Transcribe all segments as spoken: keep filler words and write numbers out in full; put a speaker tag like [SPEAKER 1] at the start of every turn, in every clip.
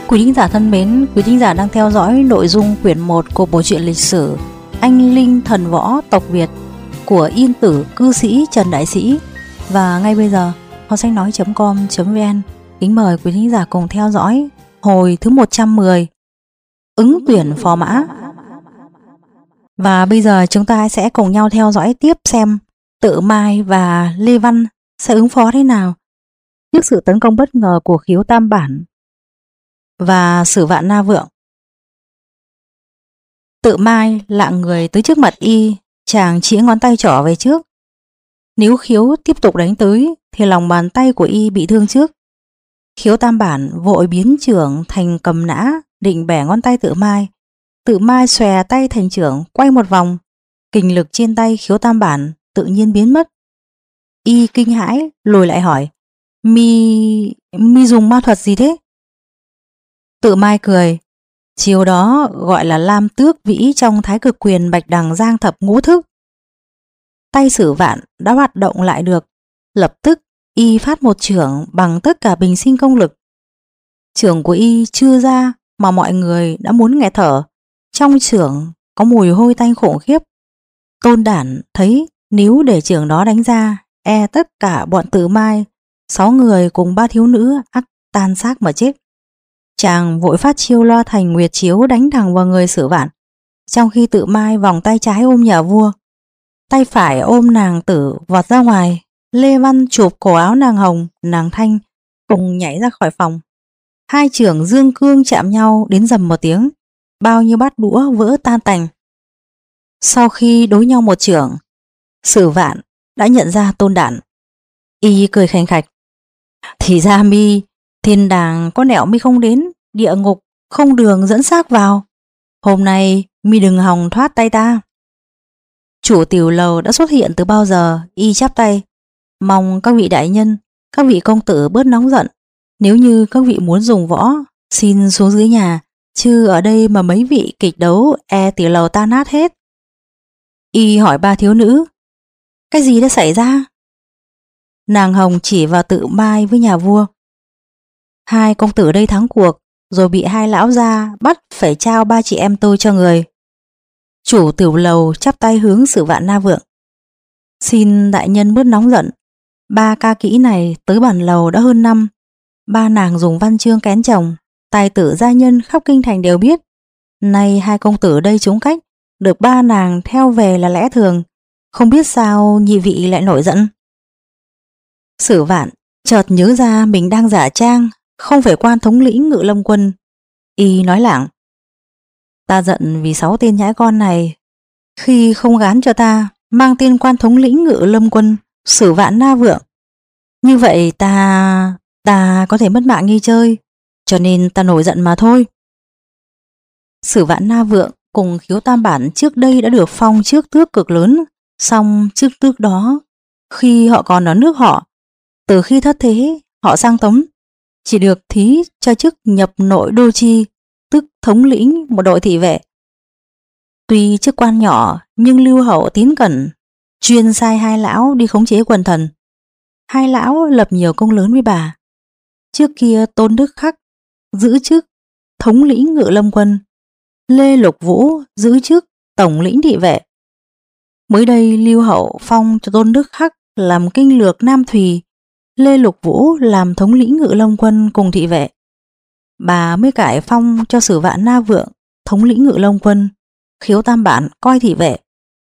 [SPEAKER 1] Quý thính giả thân mến, quý thính giả đang theo dõi nội dung quyển một của bộ truyện lịch sử Anh Linh Thần Võ Tộc Việt của yên tử cư sĩ Trần Đại Sĩ. Và ngay bây giờ, kho sách nói chấm com chấm vn kính mời quý thính giả cùng theo dõi hồi thứ một trăm mười, ứng tuyển phò mã. Và bây giờ chúng ta sẽ cùng nhau theo dõi tiếp xem Tự Mai và Lê Văn sẽ ứng phó thế nào trước sự tấn công bất ngờ của Khiếu Tam Bản và Sử Vạn Na Vượng. Tự Mai lạng người tới trước mặt y, chàng chĩa ngón tay trỏ về trước. Nếu Khiếu tiếp tục đánh tới thì lòng bàn tay của y bị thương trước. Khiếu Tam Bản vội biến chưởng thành cầm nã, định bẻ ngón tay Tự Mai. Tự Mai xòe tay thành chưởng quay một vòng, kình lực trên tay Khiếu Tam Bản tự nhiên biến mất. Y kinh hãi lùi lại hỏi: Mi... mi dùng ma thuật gì thế? Tự Mai cười: chiều đó gọi là Lam Tước Vĩ trong Thái Cực Quyền Bạch Đằng Giang Thập Ngũ Thức. Tay Sử Vạn đã hoạt động lại được, lập tức y phát một chưởng bằng tất cả bình sinh công lực. Chưởng của y chưa ra mà mọi người đã muốn nghẹt thở. Trong chưởng có mùi hôi tanh khủng khiếp. Tôn Đản thấy nếu để chưởng đó đánh ra, e tất cả bọn Tự Mai, sáu người cùng ba thiếu nữ ắt tan xác mà chết. Chàng vội phát chiêu Loa Thành Nguyệt Chiếu đánh thẳng vào người Sử Vạn, trong khi Tự Mai vòng tay trái ôm nhà vua, tay phải ôm nàng tử vọt ra ngoài. Lê Văn chụp cổ áo nàng Hồng, nàng Thanh cùng nhảy ra khỏi phòng. Hai chưởng dương cương chạm nhau đến rầm một tiếng, bao nhiêu bát đũa vỡ tan tành. Sau khi đối nhau một chưởng, Sử Vạn đã nhận ra Tôn Đản. Y cười khành khạch: thì ra mi thiên đàng có nẻo mi không đến, địa ngục không đường dẫn xác vào. Hôm nay mi đừng hòng thoát tay ta. Chủ tiểu lầu đã xuất hiện từ bao giờ. Y chắp tay: mong các vị đại nhân, các vị công tử bớt nóng giận. Nếu như các vị muốn dùng võ, xin xuống dưới nhà, chứ ở đây mà mấy vị kịch đấu, e tiểu lầu ta nát hết. Y hỏi ba thiếu nữ: cái gì đã xảy ra? Nàng Hồng chỉ vào Tự Mai với nhà vua: hai công tử đây thắng cuộc, rồi bị hai lão gia bắt phải trao ba chị em tôi cho người. Chủ tiểu lầu chắp tay hướng Sử Vạn Na Vượng: xin đại nhân bớt nóng giận. Ba ca kỹ này tới bản lầu đã hơn năm. Ba nàng dùng văn chương kén chồng, tài tử gia nhân khắp kinh thành đều biết. Nay hai công tử đây trúng cách, được ba nàng theo về là lẽ thường. Không biết sao nhị vị lại nổi giận. Sử Vạn chợt nhớ ra mình đang giả trang, không phải quan thống lĩnh Ngự Lâm Quân. Y nói lảng: ta giận vì sáu tên nhãi con này, khi không gán cho ta mang tên quan thống lĩnh Ngự Lâm Quân Sử Vạn Na Vượng. Như vậy ta... ta có thể mất mạng nghi chơi, cho nên ta nổi giận mà thôi. Sử Vạn Na Vượng cùng Khiếu Tam Bản trước đây đã được phong trước tước cực lớn, song trước tước đó, khi họ còn ở nước họ, từ khi thất thế họ sang Tống, chỉ được thí cho chức nhập nội đô chi, tức thống lĩnh một đội thị vệ. Tuy chức quan nhỏ nhưng Lưu Hậu tín cẩn, chuyên sai hai lão đi khống chế quần thần. Hai lão lập nhiều công lớn với bà. Trước kia Tôn Đức Khắc giữ chức thống lĩnh Ngự Lâm Quân, Lê Lục Vũ giữ chức tổng lĩnh thị vệ. Mới đây Lưu Hậu phong cho Tôn Đức Khắc làm kinh lược Nam Thùy, Lê Lục Vũ làm thống lĩnh Ngự Lâm Quân cùng thị vệ. Bà mới cải phong cho Sử Vạn Na Vượng thống lĩnh Ngự Lâm Quân, Khiếu Tam Bản coi thị vệ.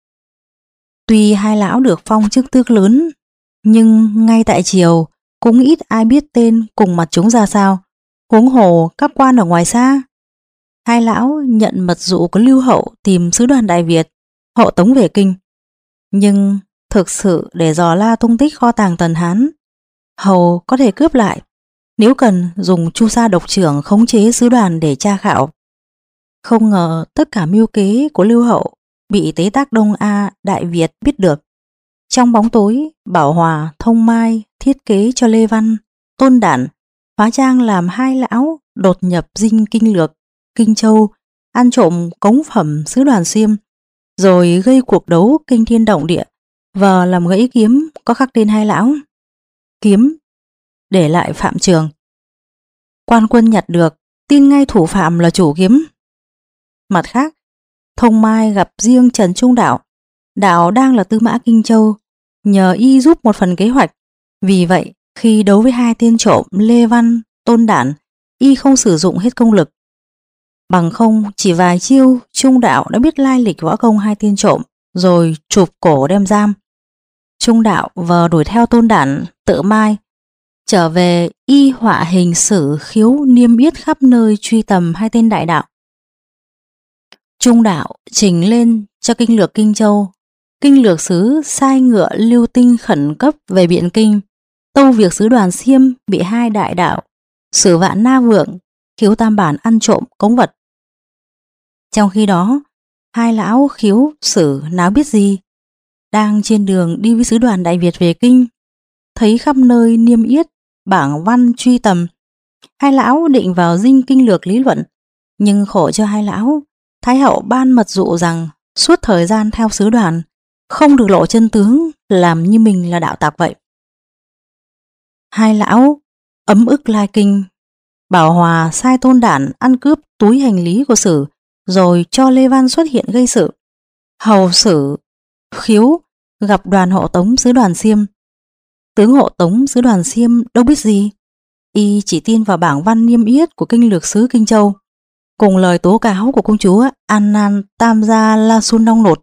[SPEAKER 1] Tuy hai lão được phong chức tước lớn, nhưng ngay tại triều cũng ít ai biết tên cùng mặt chúng ra sao, huống hồ các quan ở ngoài xa. Hai lão nhận mật dụ của Lưu Hậu tìm sứ đoàn Đại Việt, hộ tống về kinh. Nhưng thực sự để dò la tung tích kho tàng Tần Hán, hầu có thể cướp lại, nếu cần dùng chu sa độc trưởng khống chế sứ đoàn để tra khảo. Không ngờ tất cả mưu kế của Lưu Hậu bị Tế Tác Đông A Đại Việt biết được. Trong bóng tối, Bảo Hòa, Thông Mai thiết kế cho Lê Văn, Tôn Đản hóa trang làm hai lão đột nhập dinh kinh lược Kinh Châu, ăn trộm cống phẩm sứ đoàn Xiêm, rồi gây cuộc đấu kinh thiên động địa, vờ làm gãy kiếm có khắc tên hai lão. Kiếm để lại Phạm Trường. Quan quân nhặt được, tin ngay thủ phạm là chủ kiếm. Mặt khác, Thông Mai gặp riêng Trần Trung Đạo. Đạo đang là Tư Mã Kinh Châu, nhờ y giúp một phần kế hoạch. Vì vậy, khi đấu với hai tên trộm Lê Văn, Tôn Đản, y không sử dụng hết công lực. Bằng không, chỉ vài chiêu, Trung Đạo đã biết lai lịch võ công hai tên trộm, rồi chụp cổ đem giam. Trung Đạo vờ đuổi theo Tôn Đản, Tự Mai. Trở về, y họa hình sử khiếu niêm yết khắp nơi truy tầm hai tên đại đạo. Trung Đạo trình lên cho kinh lược Kinh Châu. Kinh lược sứ sai ngựa lưu tinh khẩn cấp về Biện Kinh, tâu việc sứ Đoàn Xiêm bị hai đại đạo Sử Vạn Na Vượng, Khiếu Tam Bản ăn trộm cống vật. Trong khi đó, hai lão Khiếu, Sử nào biết gì, đang trên đường đi với sứ đoàn Đại Việt về Kinh, thấy khắp nơi niêm yết bảng văn truy tầm. Hai lão định vào dinh kinh lược lý luận, nhưng khổ cho hai lão, Thái hậu ban mật dụ rằng suốt thời gian theo sứ đoàn không được lộ chân tướng, làm như mình là đạo tặc vậy. Hai lão ấm ức lai kinh. Bảo Hòa sai Tôn Đản ăn cướp túi hành lý của Sử, rồi cho Lê Văn xuất hiện gây sự. Hầu Sử Khiếu gặp đoàn hộ tống sứ đoàn Xiêm. Tướng hộ tống sứ đoàn Xiêm đâu biết gì, y chỉ tin vào bảng văn niêm yết của kinh lược sứ Kinh Châu cùng lời tố cáo của công chúa An Nan Tam Gia La Sun Nong Nột.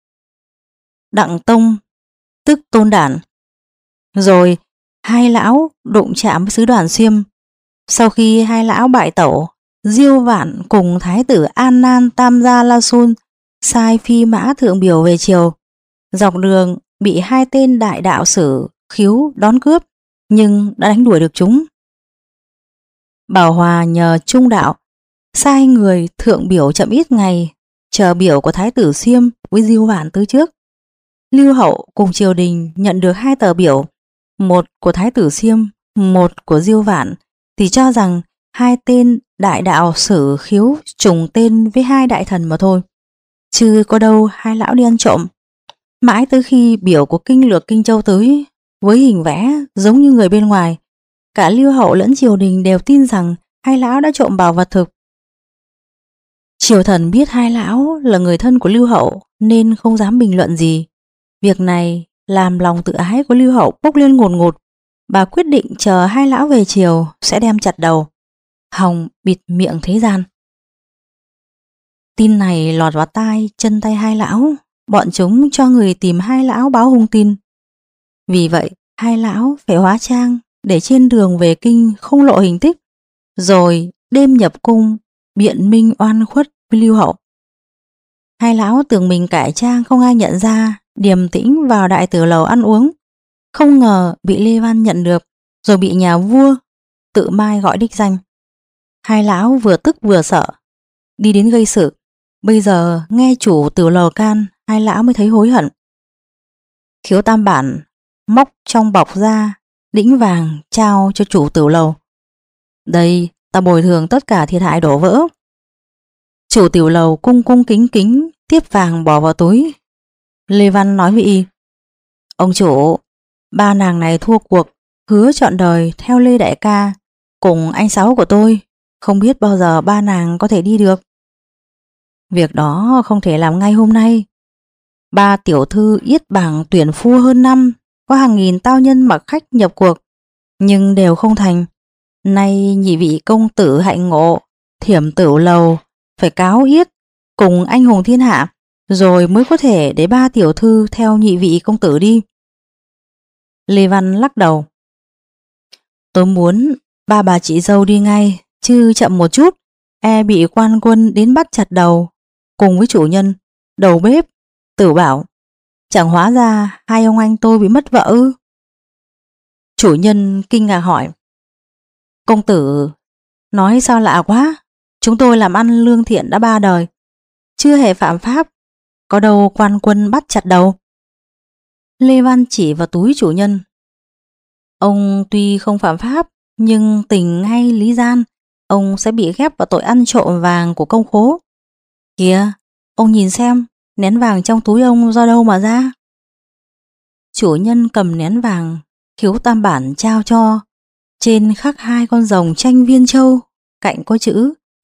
[SPEAKER 1] Đặng Tông tức Tôn Đản. Rồi hai lão đụng chạm với sứ đoàn Xiêm. Sau khi hai lão bại tẩu, Diêu Vạn cùng thái tử An Nan Tam Gia La Sun sai phi mã thượng biểu về triều. Dọc đường bị hai tên đại đạo Sử Khiếu đón cướp, nhưng đã đánh đuổi được chúng. Bảo Hòa nhờ Trung Đạo sai người thượng biểu chậm ít ngày, chờ biểu của thái tử Xiêm với Diêu Vạn tới trước. Lưu Hậu cùng triều đình nhận được hai tờ biểu, một của thái tử Xiêm, một của Diêu Vạn, thì cho rằng hai tên đại đạo Sử Khiếu trùng tên với hai đại thần mà thôi, chứ có đâu hai lão đi ăn trộm. Mãi tới khi biểu của kinh lược Kinh Châu tới, với hình vẽ giống như người bên ngoài, cả Lưu Hậu lẫn triều đình đều tin rằng hai lão đã trộm bảo vật thực. Triều thần biết hai lão là người thân của Lưu Hậu nên không dám bình luận gì. Việc này làm lòng tự ái của Lưu Hậu bốc lên ngột ngột. Bà quyết định chờ hai lão về triều sẽ đem chặt đầu, hòng bịt miệng thế gian. Tin này lọt vào tai chân tay hai lão, bọn chúng cho người tìm hai lão báo hung tin. Vì vậy hai lão phải hóa trang để trên đường về kinh không lộ hình tích, rồi đêm nhập cung biện minh oan khuất với Lưu Hậu. Hai lão tưởng mình cải trang không ai nhận ra, điềm tĩnh vào đại tử lầu ăn uống. Không ngờ bị Lê Văn nhận được, rồi bị nhà vua Tự Mai gọi đích danh. Hai lão vừa tức vừa sợ, đi đến gây sự. Bây giờ nghe chủ tiểu lầu can, hai lão mới thấy hối hận. Khiếu Tam Bản móc trong bọc ra đĩnh vàng trao cho chủ tiểu lầu. Đây, ta bồi thường tất cả thiệt hại đổ vỡ. Chủ tiểu lầu cung cung kính kính tiếp vàng bỏ vào túi. Lê Văn nói với y: Ông chủ, ba nàng này thua cuộc, hứa trọn đời theo Lê đại ca cùng anh Sáu của tôi, không biết bao giờ ba nàng có thể đi được. Việc đó không thể làm ngay hôm nay. Ba tiểu thư yết bảng tuyển phu hơn năm, có hàng nghìn tao nhân mặc khách nhập cuộc, nhưng đều không thành. Nay nhị vị công tử hạnh ngộ, Thiểm Tửu lầu phải cáo yết cùng anh hùng thiên hạ, rồi mới có thể để ba tiểu thư theo nhị vị công tử đi. Lê Văn lắc đầu: Tôi muốn ba bà chị dâu đi ngay, chứ chậm một chút e bị quan quân đến bắt chặt đầu, cùng với chủ nhân, đầu bếp, Tử Bảo. Chẳng hóa ra hai ông anh tôi bị mất vợ ư? Chủ nhân kinh ngạc hỏi: Công tử nói sao lạ quá, chúng tôi làm ăn lương thiện đã ba đời, chưa hề phạm pháp, có đâu quan quân bắt chặt đầu. Lê Văn chỉ vào túi chủ nhân: Ông tuy không phạm pháp, nhưng tình hay lý gian, ông sẽ bị ghép vào tội ăn trộm vàng của công khố. Kìa, ông nhìn xem, nén vàng trong túi ông do đâu mà ra? Chủ nhân cầm nén vàng Khiếu Tam Bản trao cho, trên khắc hai con rồng tranh viên châu, cạnh có chữ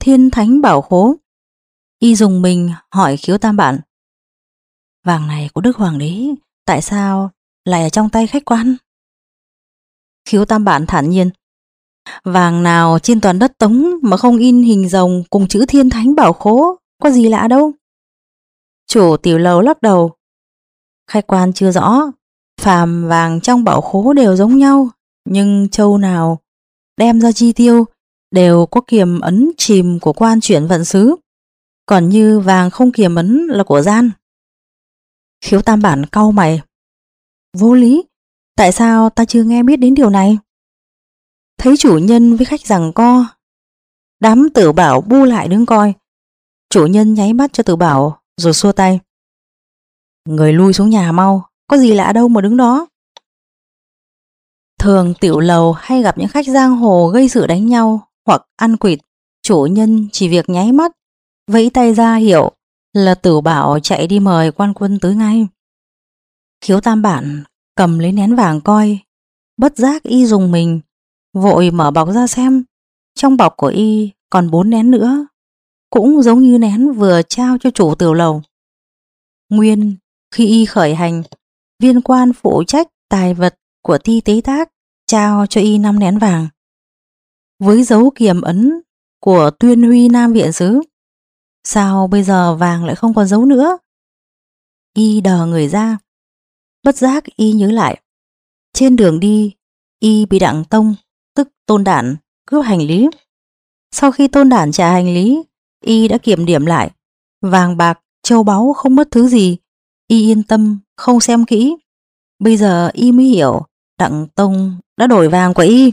[SPEAKER 1] thiên thánh bảo khố. Y dùng mình hỏi Khiếu Tam Bản: vàng này của Đức Hoàng đế tại sao lại ở trong tay khách quan? Khiếu Tam Bản thản nhiên: vàng nào trên toàn đất Tống mà không in hình rồng cùng chữ thiên thánh bảo khố, có gì lạ đâu. Chủ tiểu lầu lắc đầu: khách quan chưa rõ, phàm vàng trong bảo khố đều giống nhau, nhưng châu nào đem ra chi tiêu đều có kiềm ấn chìm của quan chuyển vận xứ, còn như vàng không kiềm ấn là của gian. Khiếu Tam Bản cau mày: vô lý, tại sao ta chưa nghe biết đến điều này? Thấy chủ nhân với khách giằng co, đám Tử Bảo bu lại đứng coi. Chủ nhân nháy mắt cho Tử Bảo rồi xua tay: người lui xuống nhà mau, có gì lạ đâu mà đứng đó. Thường tiểu lầu hay gặp những khách giang hồ gây sự đánh nhau hoặc ăn quỵt, chủ nhân chỉ việc nháy mắt, vẫy tay ra hiệu là Tử Bảo chạy đi mời quan quân tới ngay. Khiếu Tam Bản cầm lấy nén vàng coi, bất giác y dùng mình, vội mở bọc ra xem. Trong bọc của y còn bốn nén nữa, cũng giống như nén vừa trao cho chủ tiểu lầu. Nguyên khi y khởi hành, viên quan phụ trách tài vật của Ti Tế Tác trao cho y năm nén vàng với dấu kiềm ấn của Tuyên Huy Nam Viện Sứ. Sao bây giờ vàng lại không còn dấu nữa? Y đờ người ra, bất giác y nhớ lại, trên đường đi y bị Đặng Tông tức Tôn Đản cướp hành lý. Sau khi Tôn Đản trả hành lý, y đã kiểm điểm lại, vàng bạc châu báu không mất thứ gì. Y yên tâm không xem kỹ. Bây giờ y mới hiểu Đặng Tông đã đổi vàng của y.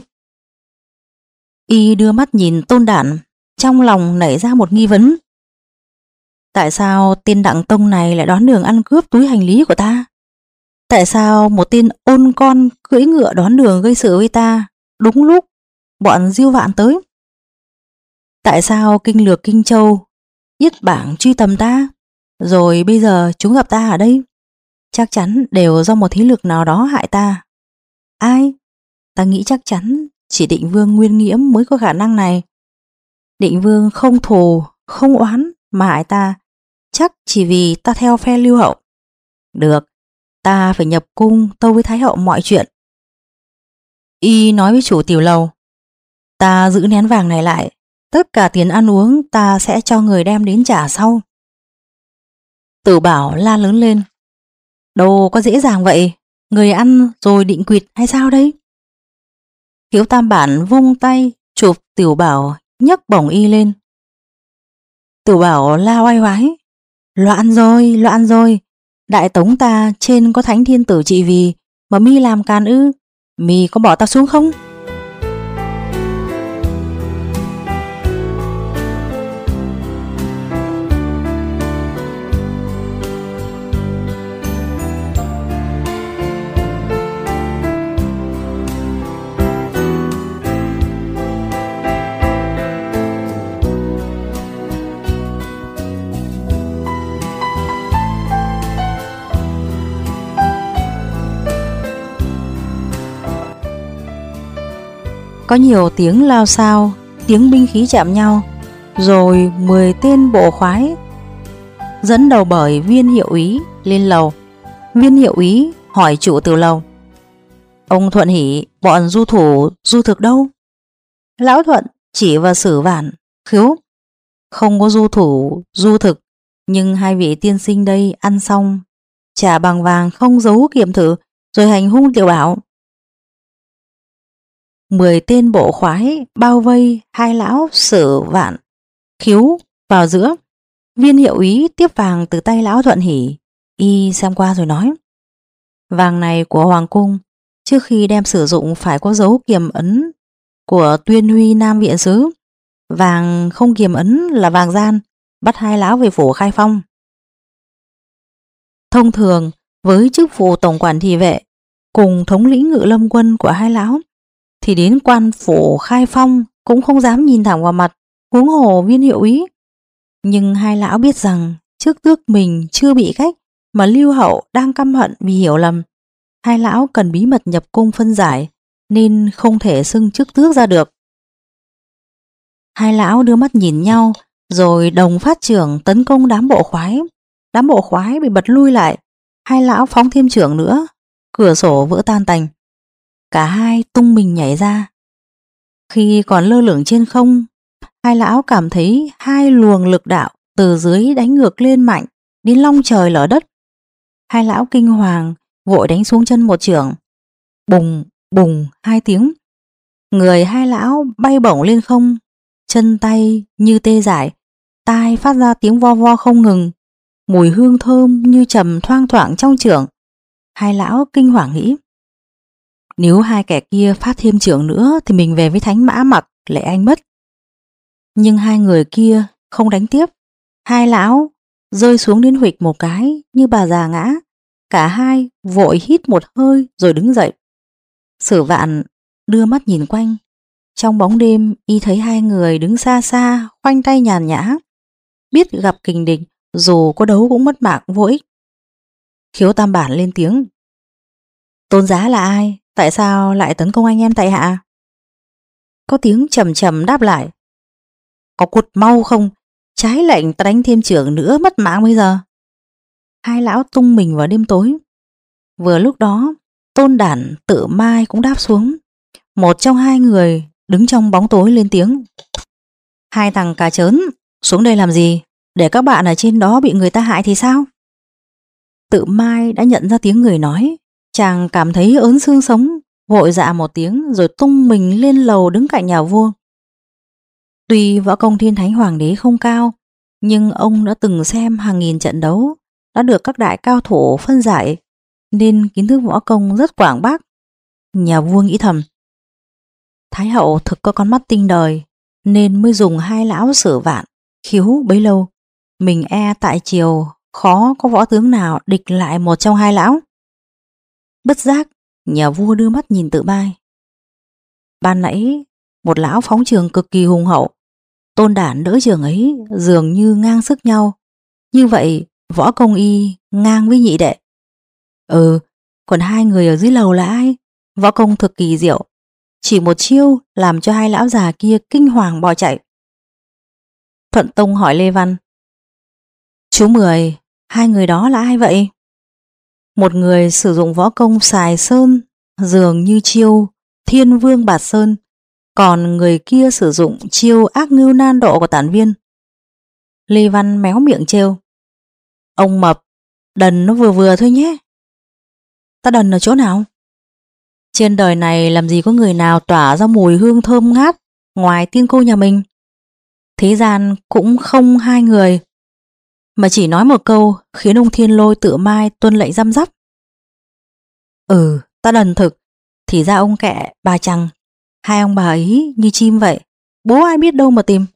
[SPEAKER 1] Y đưa mắt nhìn Tôn Đản, trong lòng nảy ra một nghi vấn: tại sao tên Đặng Tông này lại đón đường ăn cướp túi hành lý của ta? Tại sao một tên ôn con cưỡi ngựa đón đường gây sự với ta đúng lúc bọn Diêu Vạn tới? Tại sao kinh lược Kinh Châu, Yết Bảng truy tầm ta, rồi bây giờ chúng gặp ta ở đây? Chắc chắn đều do một thế lực nào đó hại ta. Ai? Ta nghĩ chắc chắn chỉ Định Vương Nguyên Nghiễm mới có khả năng này. Định Vương không thù, không oán mà hại ta, chắc chỉ vì ta theo phe Lưu Hậu. Được, ta phải nhập cung tâu với Thái Hậu mọi chuyện. Y nói với chủ tiểu lầu: ta giữ nén vàng này lại, tất cả tiền ăn uống ta sẽ cho người đem đến trả sau. Tử Bảo la lớn lên: đâu có dễ dàng vậy, người ăn rồi định quỵt hay sao đây? Khiếu Tam Bản vung tay chụp Tiểu Bảo, nhấc bổng y lên. Tiểu Bảo la oai oái: loạn rồi, loạn rồi, đại tống ta trên có thánh thiên tử trị vì mà mi làm càn ư? Mi có bỏ ta xuống không? Có nhiều tiếng lao xao, tiếng binh khí chạm nhau, rồi mười tên bộ khoái dẫn đầu bởi Viên Hiệu Úy lên lầu. Viên Hiệu Úy hỏi chủ tiểu lầu: ông Thuận Hỷ, bọn du thủ du thực đâu? Lão Thuận chỉ vào Sử Vạn, khiếu: không có du thủ du thực, nhưng hai vị tiên sinh đây ăn xong trả bằng vàng không giấu kiểm thử rồi hành hung Tiểu Bảo. Mười tên bộ khoái bao vây hai lão Sử Vạn, khiếu vào giữa. Viên Hiệu Úy tiếp vàng từ tay lão Thuận Hỷ, y xem qua rồi nói: vàng này của Hoàng cung, trước khi đem sử dụng phải có dấu kiềm ấn của Tuyên Huy Nam Viện Sứ. Vàng không kiềm ấn là vàng gian, bắt hai lão về phủ khai phong. Thông thường với chức vụ tổng quản thị vệ cùng thống lĩnh ngự lâm quân của hai lão, thì đến quan phủ khai phong cũng không dám nhìn thẳng vào mặt, huống hồ Viên Hiệu Úy. Nhưng hai lão biết rằng trước tước mình chưa bị cách mà Lưu Hậu đang căm hận vì hiểu lầm. Hai lão cần bí mật nhập cung phân giải nên không thể xưng chức tước ra được. Hai lão đưa mắt nhìn nhau, rồi đồng phát trưởng tấn công đám bộ khoái. Đám bộ khoái bị bật lui lại, hai lão phóng thêm trưởng nữa, cửa sổ vỡ tan tành. Cả hai tung mình nhảy ra. Khi còn lơ lửng trên không, hai lão cảm thấy hai luồng lực đạo từ dưới đánh ngược lên mạnh đến long trời lở đất. Hai lão kinh hoàng vội đánh xuống chân một chưởng. Bùng bùng hai tiếng, người hai lão bay bổng lên không, chân tay như tê dại, tai phát ra tiếng vo vo không ngừng, mùi hương thơm như trầm thoang thoảng trong chưởng. Hai lão kinh hoàng nghĩ, nếu hai kẻ kia phát thêm chưởng nữa thì mình về với Thánh Mã Mặc Lệ Anh mất. Nhưng hai người kia không đánh tiếp. Hai lão rơi xuống đến huỵch một cái như bà già ngã. Cả hai vội hít một hơi rồi đứng dậy. Sử Vạn đưa mắt nhìn quanh. Trong bóng đêm y thấy hai người đứng xa xa, khoanh tay nhàn nhã. Biết gặp kình địch, dù có đấu cũng mất mạng vô ích. Khiếu Tam Bản lên tiếng, Tôn Giá là ai? Tại sao lại tấn công anh em tại hạ? Có tiếng trầm trầm đáp lại, có cút mau không? Trái lệnh ta đánh thêm trưởng nữa mất mạng bây giờ. Hai lão tung mình vào đêm tối. Vừa lúc đó, Tôn Đản Tự Mai cũng đáp xuống. Một trong hai người đứng trong bóng tối lên tiếng, hai thằng cà chớn, xuống đây làm gì? Để các bạn ở trên đó bị người ta hại thì sao? Tự Mai đã nhận ra tiếng người nói. Chàng cảm thấy ớn xương sống, vội dạ một tiếng rồi tung mình lên lầu đứng cạnh nhà vua. Tuy võ công Thiên Thánh Hoàng đế không cao, nhưng ông đã từng xem hàng nghìn trận đấu, đã được các đại cao thủ phân giải, nên kiến thức võ công rất quảng bác. Nhà vua nghĩ thầm, Thái hậu thực có con mắt tinh đời, nên mới dùng hai lão Sử Vạn, Khiếu bấy lâu. Mình e tại triều khó có võ tướng nào địch lại một trong hai lão. Bất giác, nhà vua đưa mắt nhìn Tự Mai. Ban nãy, một lão phóng trường cực kỳ hùng hậu, Tôn Đản đỡ trường ấy dường như ngang sức nhau. Như vậy, võ công y ngang với nhị đệ. Ừ, còn hai người ở dưới lầu là ai? Võ công thực kỳ diệu. Chỉ một chiêu làm cho hai lão già kia kinh hoàng bỏ chạy. Thuận Tông hỏi Lê Văn, Chú Mười, hai người đó là ai vậy? Một người sử dụng võ công xài sơn, dường như chiêu Thiên Vương Bạt Sơn, còn người kia sử dụng chiêu Ác Ngưu Nan Độ của Tản Viên. Lê Văn méo miệng trêu, ông mập, đần nó vừa vừa thôi nhé. Ta đần ở chỗ nào? Trên đời này làm gì có người nào tỏa ra mùi hương thơm ngát ngoài tiên cô nhà mình. Thế gian cũng không hai người, mà chỉ nói một câu khiến ông Thiên Lôi Tự Mai tuân lệnh răm rắp. Ừ, ta đần thực, thì ra ông Kẹ, bà Trằng, hai ông bà ấy như chim vậy, bố ai biết đâu mà tìm.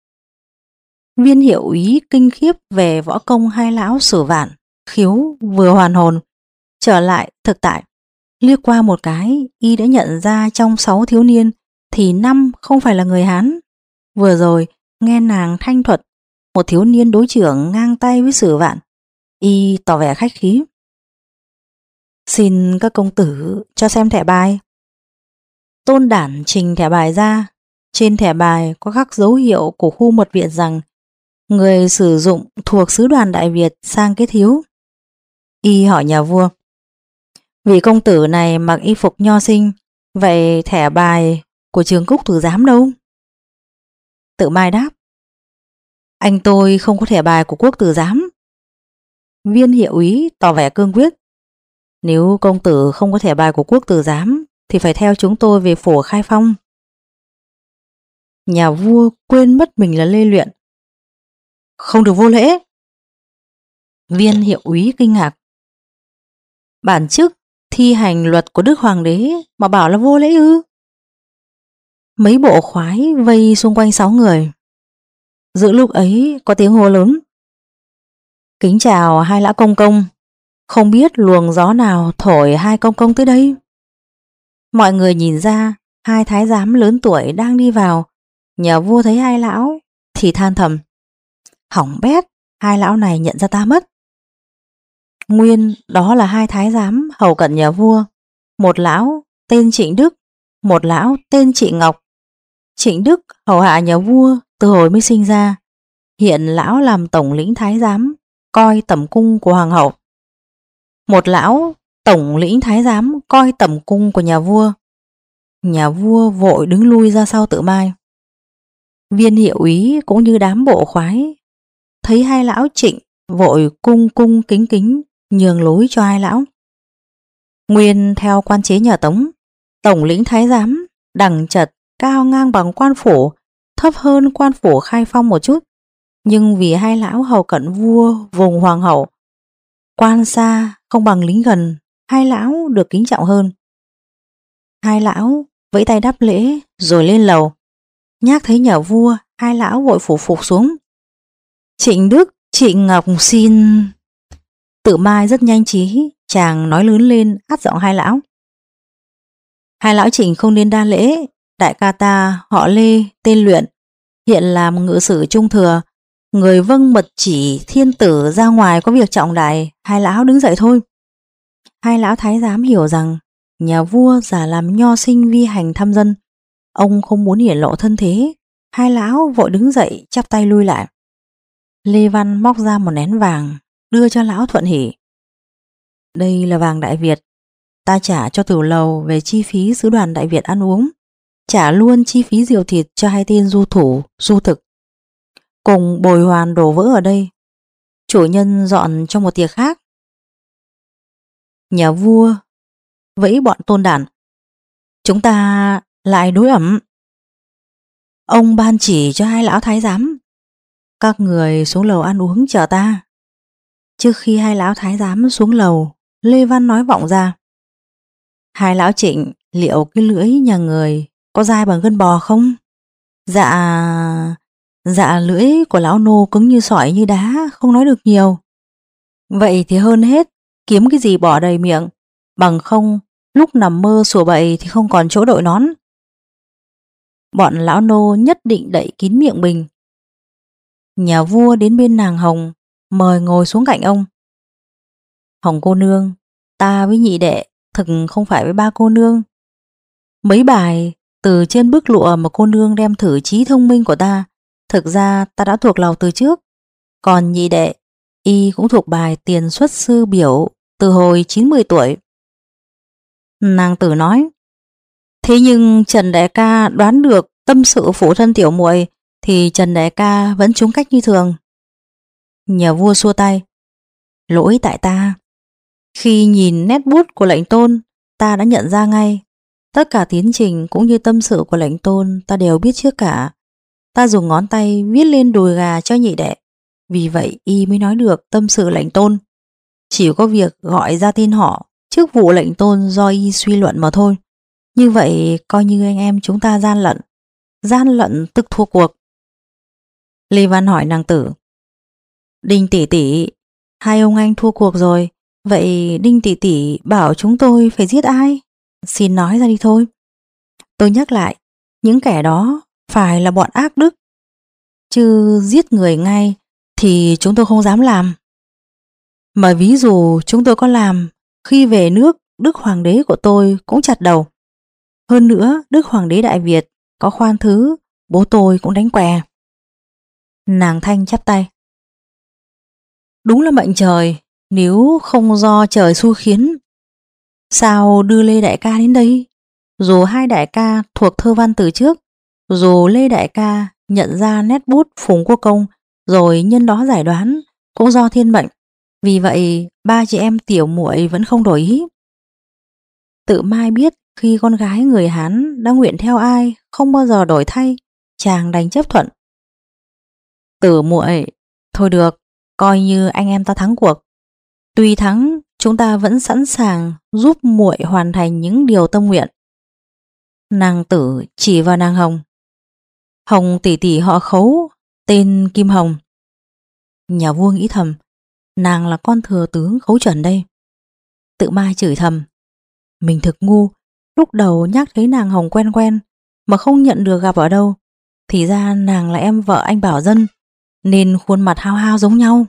[SPEAKER 1] Viên hiệu úy kinh khiếp về võ công hai lão Sử Vạn, Khiếu vừa hoàn hồn, trở lại thực tại. Liếc qua một cái, y đã nhận ra trong sáu thiếu niên thì năm không phải là người Hán. Vừa rồi nghe nàng thanh thuật, một thiếu niên đối trưởng ngang tay với Sử Vạn, y tỏ vẻ khách khí. Xin các công tử cho xem thẻ bài. Tôn Đản trình thẻ bài ra. Trên thẻ bài có khắc dấu hiệu của khu mật viện rằng người sử dụng thuộc sứ đoàn Đại Việt sang kết hiếu. Y hỏi nhà vua, vị công tử này mặc y phục nho sinh, vậy thẻ bài của Trường Cúc Tử Giám đâu? Tự Mai đáp, anh tôi không có thẻ bài của Quốc Tử Giám. Viên hiệu úy tỏ vẻ cương quyết, nếu công tử không có thẻ bài của Quốc Tử Giám thì phải theo chúng tôi về phủ Khai Phong. Nhà vua quên mất mình là Lê Luyện. Không được vô lễ. Viên hiệu úy kinh ngạc. Bản chức thi hành luật của Đức Hoàng đế mà bảo là vô lễ ư? Mấy bộ khoái vây xung quanh sáu người. Giữa lúc ấy có tiếng hô lớn, kính chào hai lão công công, không biết luồng gió nào thổi hai công công tới đây. Mọi người nhìn ra, hai thái giám lớn tuổi đang đi vào. Nhà vua thấy hai lão thì than thầm, hỏng bét, hai lão này nhận ra ta mất. Nguyên đó là hai thái giám hầu cận nhà vua, một lão tên Trịnh Đức, một lão tên Trịnh Ngọc. Trịnh Đức hầu hạ nhà vua từ hồi mới sinh ra. Hiện lão làm tổng lĩnh thái giám, coi tẩm cung của hoàng hậu. Một lão tổng lĩnh thái giám coi tẩm cung của nhà vua. Nhà vua vội đứng lui ra sau Tự Mai. Viên hiệu úy cũng như đám bộ khoái thấy hai lão Trịnh vội cung cung kính kính nhường lối cho hai lão. Nguyên theo quan chế nhà Tống, tổng lĩnh thái giám đẳng chật cao ngang bằng quan phủ, thấp hơn quan phủ Khai Phong một chút, nhưng vì hai lão hầu cận vua vùng hoàng hậu, quan xa không bằng lính gần, hai lão được kính trọng hơn. Hai lão vẫy tay đáp lễ rồi lên lầu. Nhác thấy nhà vua, hai lão vội phủ phục xuống. Trịnh Đức, Trịnh Ngọc xin. Tự Mai rất nhanh trí, chàng nói lớn lên át giọng hai lão. Hai lão Trịnh không nên đa lễ, đại ca ta họ Lê, tên Luyện, hiện làm ngự sử trung thừa, người vâng mật chỉ thiên tử ra ngoài có việc trọng đại, hai lão đứng dậy thôi. Hai lão thái giám hiểu rằng nhà vua giả làm nho sinh vi hành thăm dân, ông không muốn hiển lộ thân thế, hai lão vội đứng dậy chắp tay lui lại. Lê Văn móc ra một nén vàng đưa cho lão Thuận Hỷ. Đây là vàng Đại Việt, ta trả cho tử lầu về chi phí sứ đoàn Đại Việt ăn uống, trả luôn chi phí rượu thịt cho hai tên du thủ, du thực, cùng bồi hoàn đổ vỡ ở đây. Chủ nhân dọn cho một tiệc khác. Nhà vua vẫy bọn tôn đản. Chúng ta lại đối ẩm. Ông ban chỉ cho hai lão thái giám. Các người xuống lầu ăn uống chờ ta. Trước khi hai lão thái giám xuống lầu, Lê Văn nói vọng ra. Hai lão Trịnh, liệu cái lưỡi nhà người có dai bằng gân bò không? Dạ... Dạ lưỡi của lão nô cứng như sỏi như đá, không nói được nhiều. Vậy thì hơn hết, kiếm cái gì bỏ đầy miệng, bằng không lúc nằm mơ sủa bậy thì không còn chỗ đội nón. Bọn lão nô nhất định đậy kín miệng mình. Nhà vua đến bên nàng Hồng, mời ngồi xuống cạnh ông. Hồng cô nương, ta với nhị đệ thực không phải với ba cô nương. Mấy bài từ trên bức lụa mà cô nương đem thử trí thông minh của ta, thực ra ta đã thuộc lòng từ trước. Còn nhị đệ, y cũng thuộc bài tiền xuất sư biểu từ hồi chín mươi tuổi. Nàng tử nói, thế nhưng Trần đại ca đoán được tâm sự phụ thân tiểu muội thì Trần đại ca vẫn trúng cách như thường. Nhà vua xua tay, lỗi tại ta. Khi nhìn nét bút của lệnh tôn, ta đã nhận ra ngay. Tất cả tiến trình cũng như tâm sự của lệnh tôn ta đều biết trước cả. Ta dùng ngón tay viết lên đùi gà cho nhị đệ, vì vậy y mới nói được tâm sự lệnh tôn. Chỉ có việc gọi ra tên họ, chức vụ lệnh tôn do y suy luận mà thôi. Như vậy coi như anh em chúng ta gian lận. Gian lận tức thua cuộc. Lê Văn hỏi nàng tử, Đinh tỷ tỷ, hai ông anh thua cuộc rồi, vậy Đinh tỷ tỷ bảo chúng tôi phải giết ai? Xin nói ra đi thôi. Tôi nhắc lại, những kẻ đó phải là bọn ác đức, chứ giết người ngay thì chúng tôi không dám làm. Mà ví dụ chúng tôi có làm, khi về nước Đức Hoàng đế của tôi cũng chặt đầu. Hơn nữa Đức Hoàng đế Đại Việt có khoan thứ, bố tôi cũng đánh què. Nàng Thanh chắp tay, đúng là mệnh trời, nếu không do trời xui khiến, sao đưa Lê đại ca đến đây? Dù hai đại ca thuộc thơ văn từ trước, dù Lê đại ca nhận ra nét bút Phùng Quốc Công rồi nhân đó giải đoán cũng do thiên mệnh, vì vậy ba chị em tiểu muội vẫn không đổi ý. Tự Mai biết khi con gái người Hán đã nguyện theo ai không bao giờ đổi thay, chàng đành chấp thuận. Tử muội, thôi được, coi như anh em ta thắng cuộc. Tuy thắng, chúng ta vẫn sẵn sàng giúp muội hoàn thành những điều tâm nguyện. Nàng tử chỉ vào nàng Hồng. Hồng tỷ tỷ họ Khấu, tên Kim Hồng. Nhà vua nghĩ thầm, nàng là con thừa tướng Khấu Chuẩn đây. Tự Mai chửi thầm, mình thực ngu, lúc đầu nhắc thấy nàng Hồng quen quen mà không nhận được gặp ở đâu, thì ra nàng là em vợ anh Bảo Dân, nên khuôn mặt hao hao giống nhau.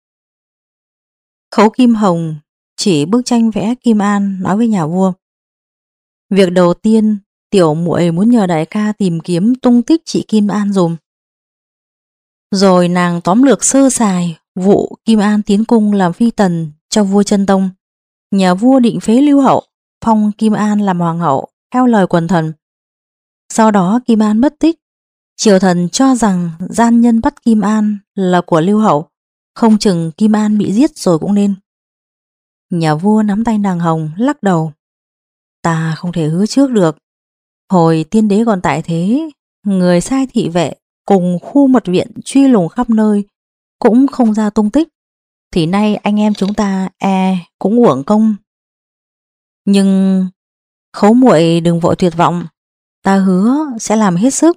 [SPEAKER 1] Khấu Kim Hồng chỉ bức tranh vẽ Kim An nói với nhà vua, việc đầu tiên tiểu muội muốn nhờ đại ca tìm kiếm tung tích chị Kim An dùm. Rồi nàng tóm lược sơ sài vụ Kim An tiến cung làm phi tần cho vua Chân Tông. Nhà vua định phế Lưu Hậu, phong Kim An làm hoàng hậu theo lời quần thần. Sau đó Kim An mất tích. Triều thần cho rằng gian nhân bắt Kim An là của Lưu Hậu, không chừng Kim An bị giết rồi cũng nên. Nhà vua nắm tay nàng hồng lắc đầu. Ta không thể hứa trước được. Hồi tiên đế còn tại thế, người sai thị vệ cùng khu mật viện truy lùng khắp nơi cũng không ra tung tích, thì nay anh em chúng ta e cũng uổng công. Nhưng Khấu muội đừng vội tuyệt vọng, ta hứa sẽ làm hết sức.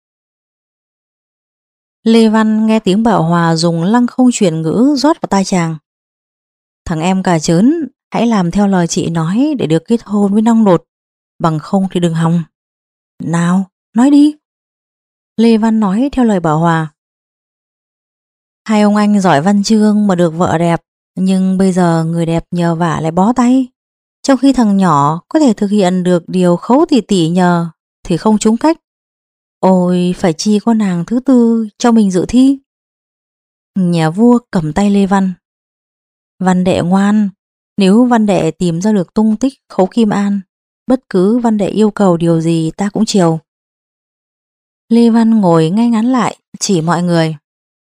[SPEAKER 1] Lê Văn nghe tiếng Bảo Hòa dùng lăng không truyền ngữ rót vào tai chàng. Thằng em cà chớn, hãy làm theo lời chị nói để được kết hôn với Nong Nột, bằng không thì đừng hòng. Nào, nói đi. Lê Văn nói theo lời Bảo Hòa. Hai ông anh giỏi văn chương mà được vợ đẹp, nhưng bây giờ người đẹp nhờ vả lại bó tay. Trong khi thằng nhỏ có thể thực hiện được điều Khấu tỷ tỷ nhờ thì không trúng cách. Ôi, phải chi có nàng thứ tư cho mình dự thi. Nhà vua cầm tay Lê Văn. Văn đệ ngoan, nếu Văn đệ tìm ra được tung tích Khấu Kim An, bất cứ Văn đệ yêu cầu điều gì ta cũng chiều. Lê Văn ngồi ngay ngắn lại, chỉ mọi người.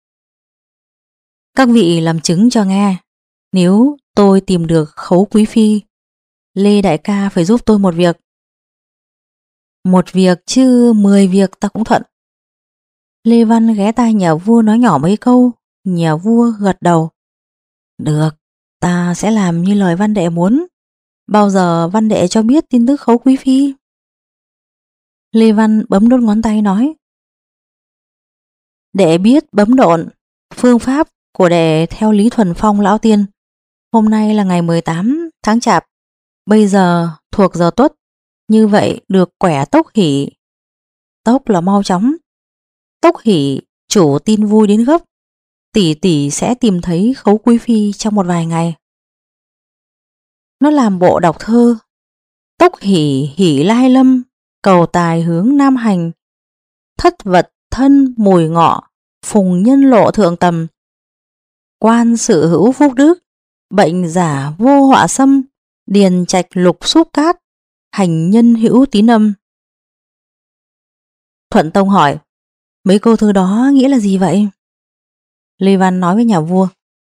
[SPEAKER 1] Các vị làm chứng cho nghe, nếu tôi tìm được Khấu quý phi, Lê đại ca phải giúp tôi một việc. Một việc chứ mười việc ta cũng thuận. Lê Văn ghé tai nhà vua nói nhỏ mấy câu. Nhà vua gật đầu. Được, ta sẽ làm như lời Văn đệ muốn. Bao giờ Văn đệ cho biết tin tức Khấu quý phi? Lê Văn bấm đốt ngón tay nói. Đệ biết bấm độn, phương pháp của đệ theo Lý Thuần Phong lão tiên. Hôm nay là ngày mười tám tháng Chạp, bây giờ thuộc giờ tuất, như vậy được quẻ Tốc Hỷ. Tốc là mau chóng. Tốc Hỷ chủ tin vui đến gấp. Tỷ tỷ sẽ tìm thấy Khấu quý phi trong một vài ngày. Nó làm bộ đọc thơ. Tốc hỷ hỷ lai lâm, cầu tài hướng nam hành. Thất vật thân mùi ngọ, phùng nhân lộ thượng tầm. Quan sự hữu phúc đức, bệnh giả vô họa xâm. Điền trạch lục xúc cát, hành nhân hữu tín âm. Thuận Tông hỏi, mấy câu thơ đó nghĩa là gì vậy? Lê Văn nói với nhà vua.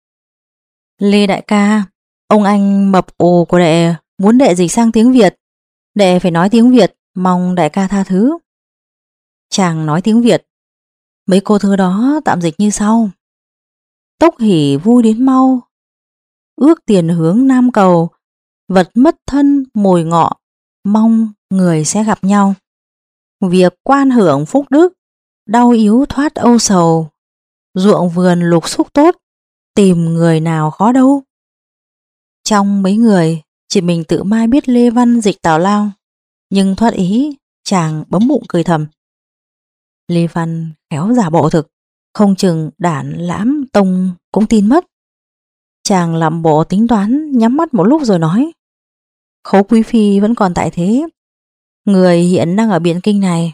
[SPEAKER 1] Lê đại ca, ông anh mập ồ của đệ muốn đệ dịch sang tiếng Việt. Đệ phải nói tiếng Việt, mong đại ca tha thứ. Chàng nói tiếng Việt. Mấy câu thơ đó tạm dịch như sau. Tốc hỷ vui đến mau, ước tiền hướng nam cầu. Vật mất thân mồi ngọ, mong người sẽ gặp nhau. Việc quan hưởng phúc đức, đau yếu thoát âu sầu. Ruộng vườn lục xúc tốt, tìm người nào khó đâu. Trong mấy người, chỉ mình tự Mai biết Lê Văn dịch tào lao, nhưng thoát ý, chàng bấm bụng cười thầm. Lê Văn khéo giả bộ thực, không chừng Đản Lãm Tông cũng tin mất. Chàng làm bộ tính toán, nhắm mắt một lúc rồi nói. Khấu quý phi vẫn còn tại thế, người hiện đang ở Biện Kinh này.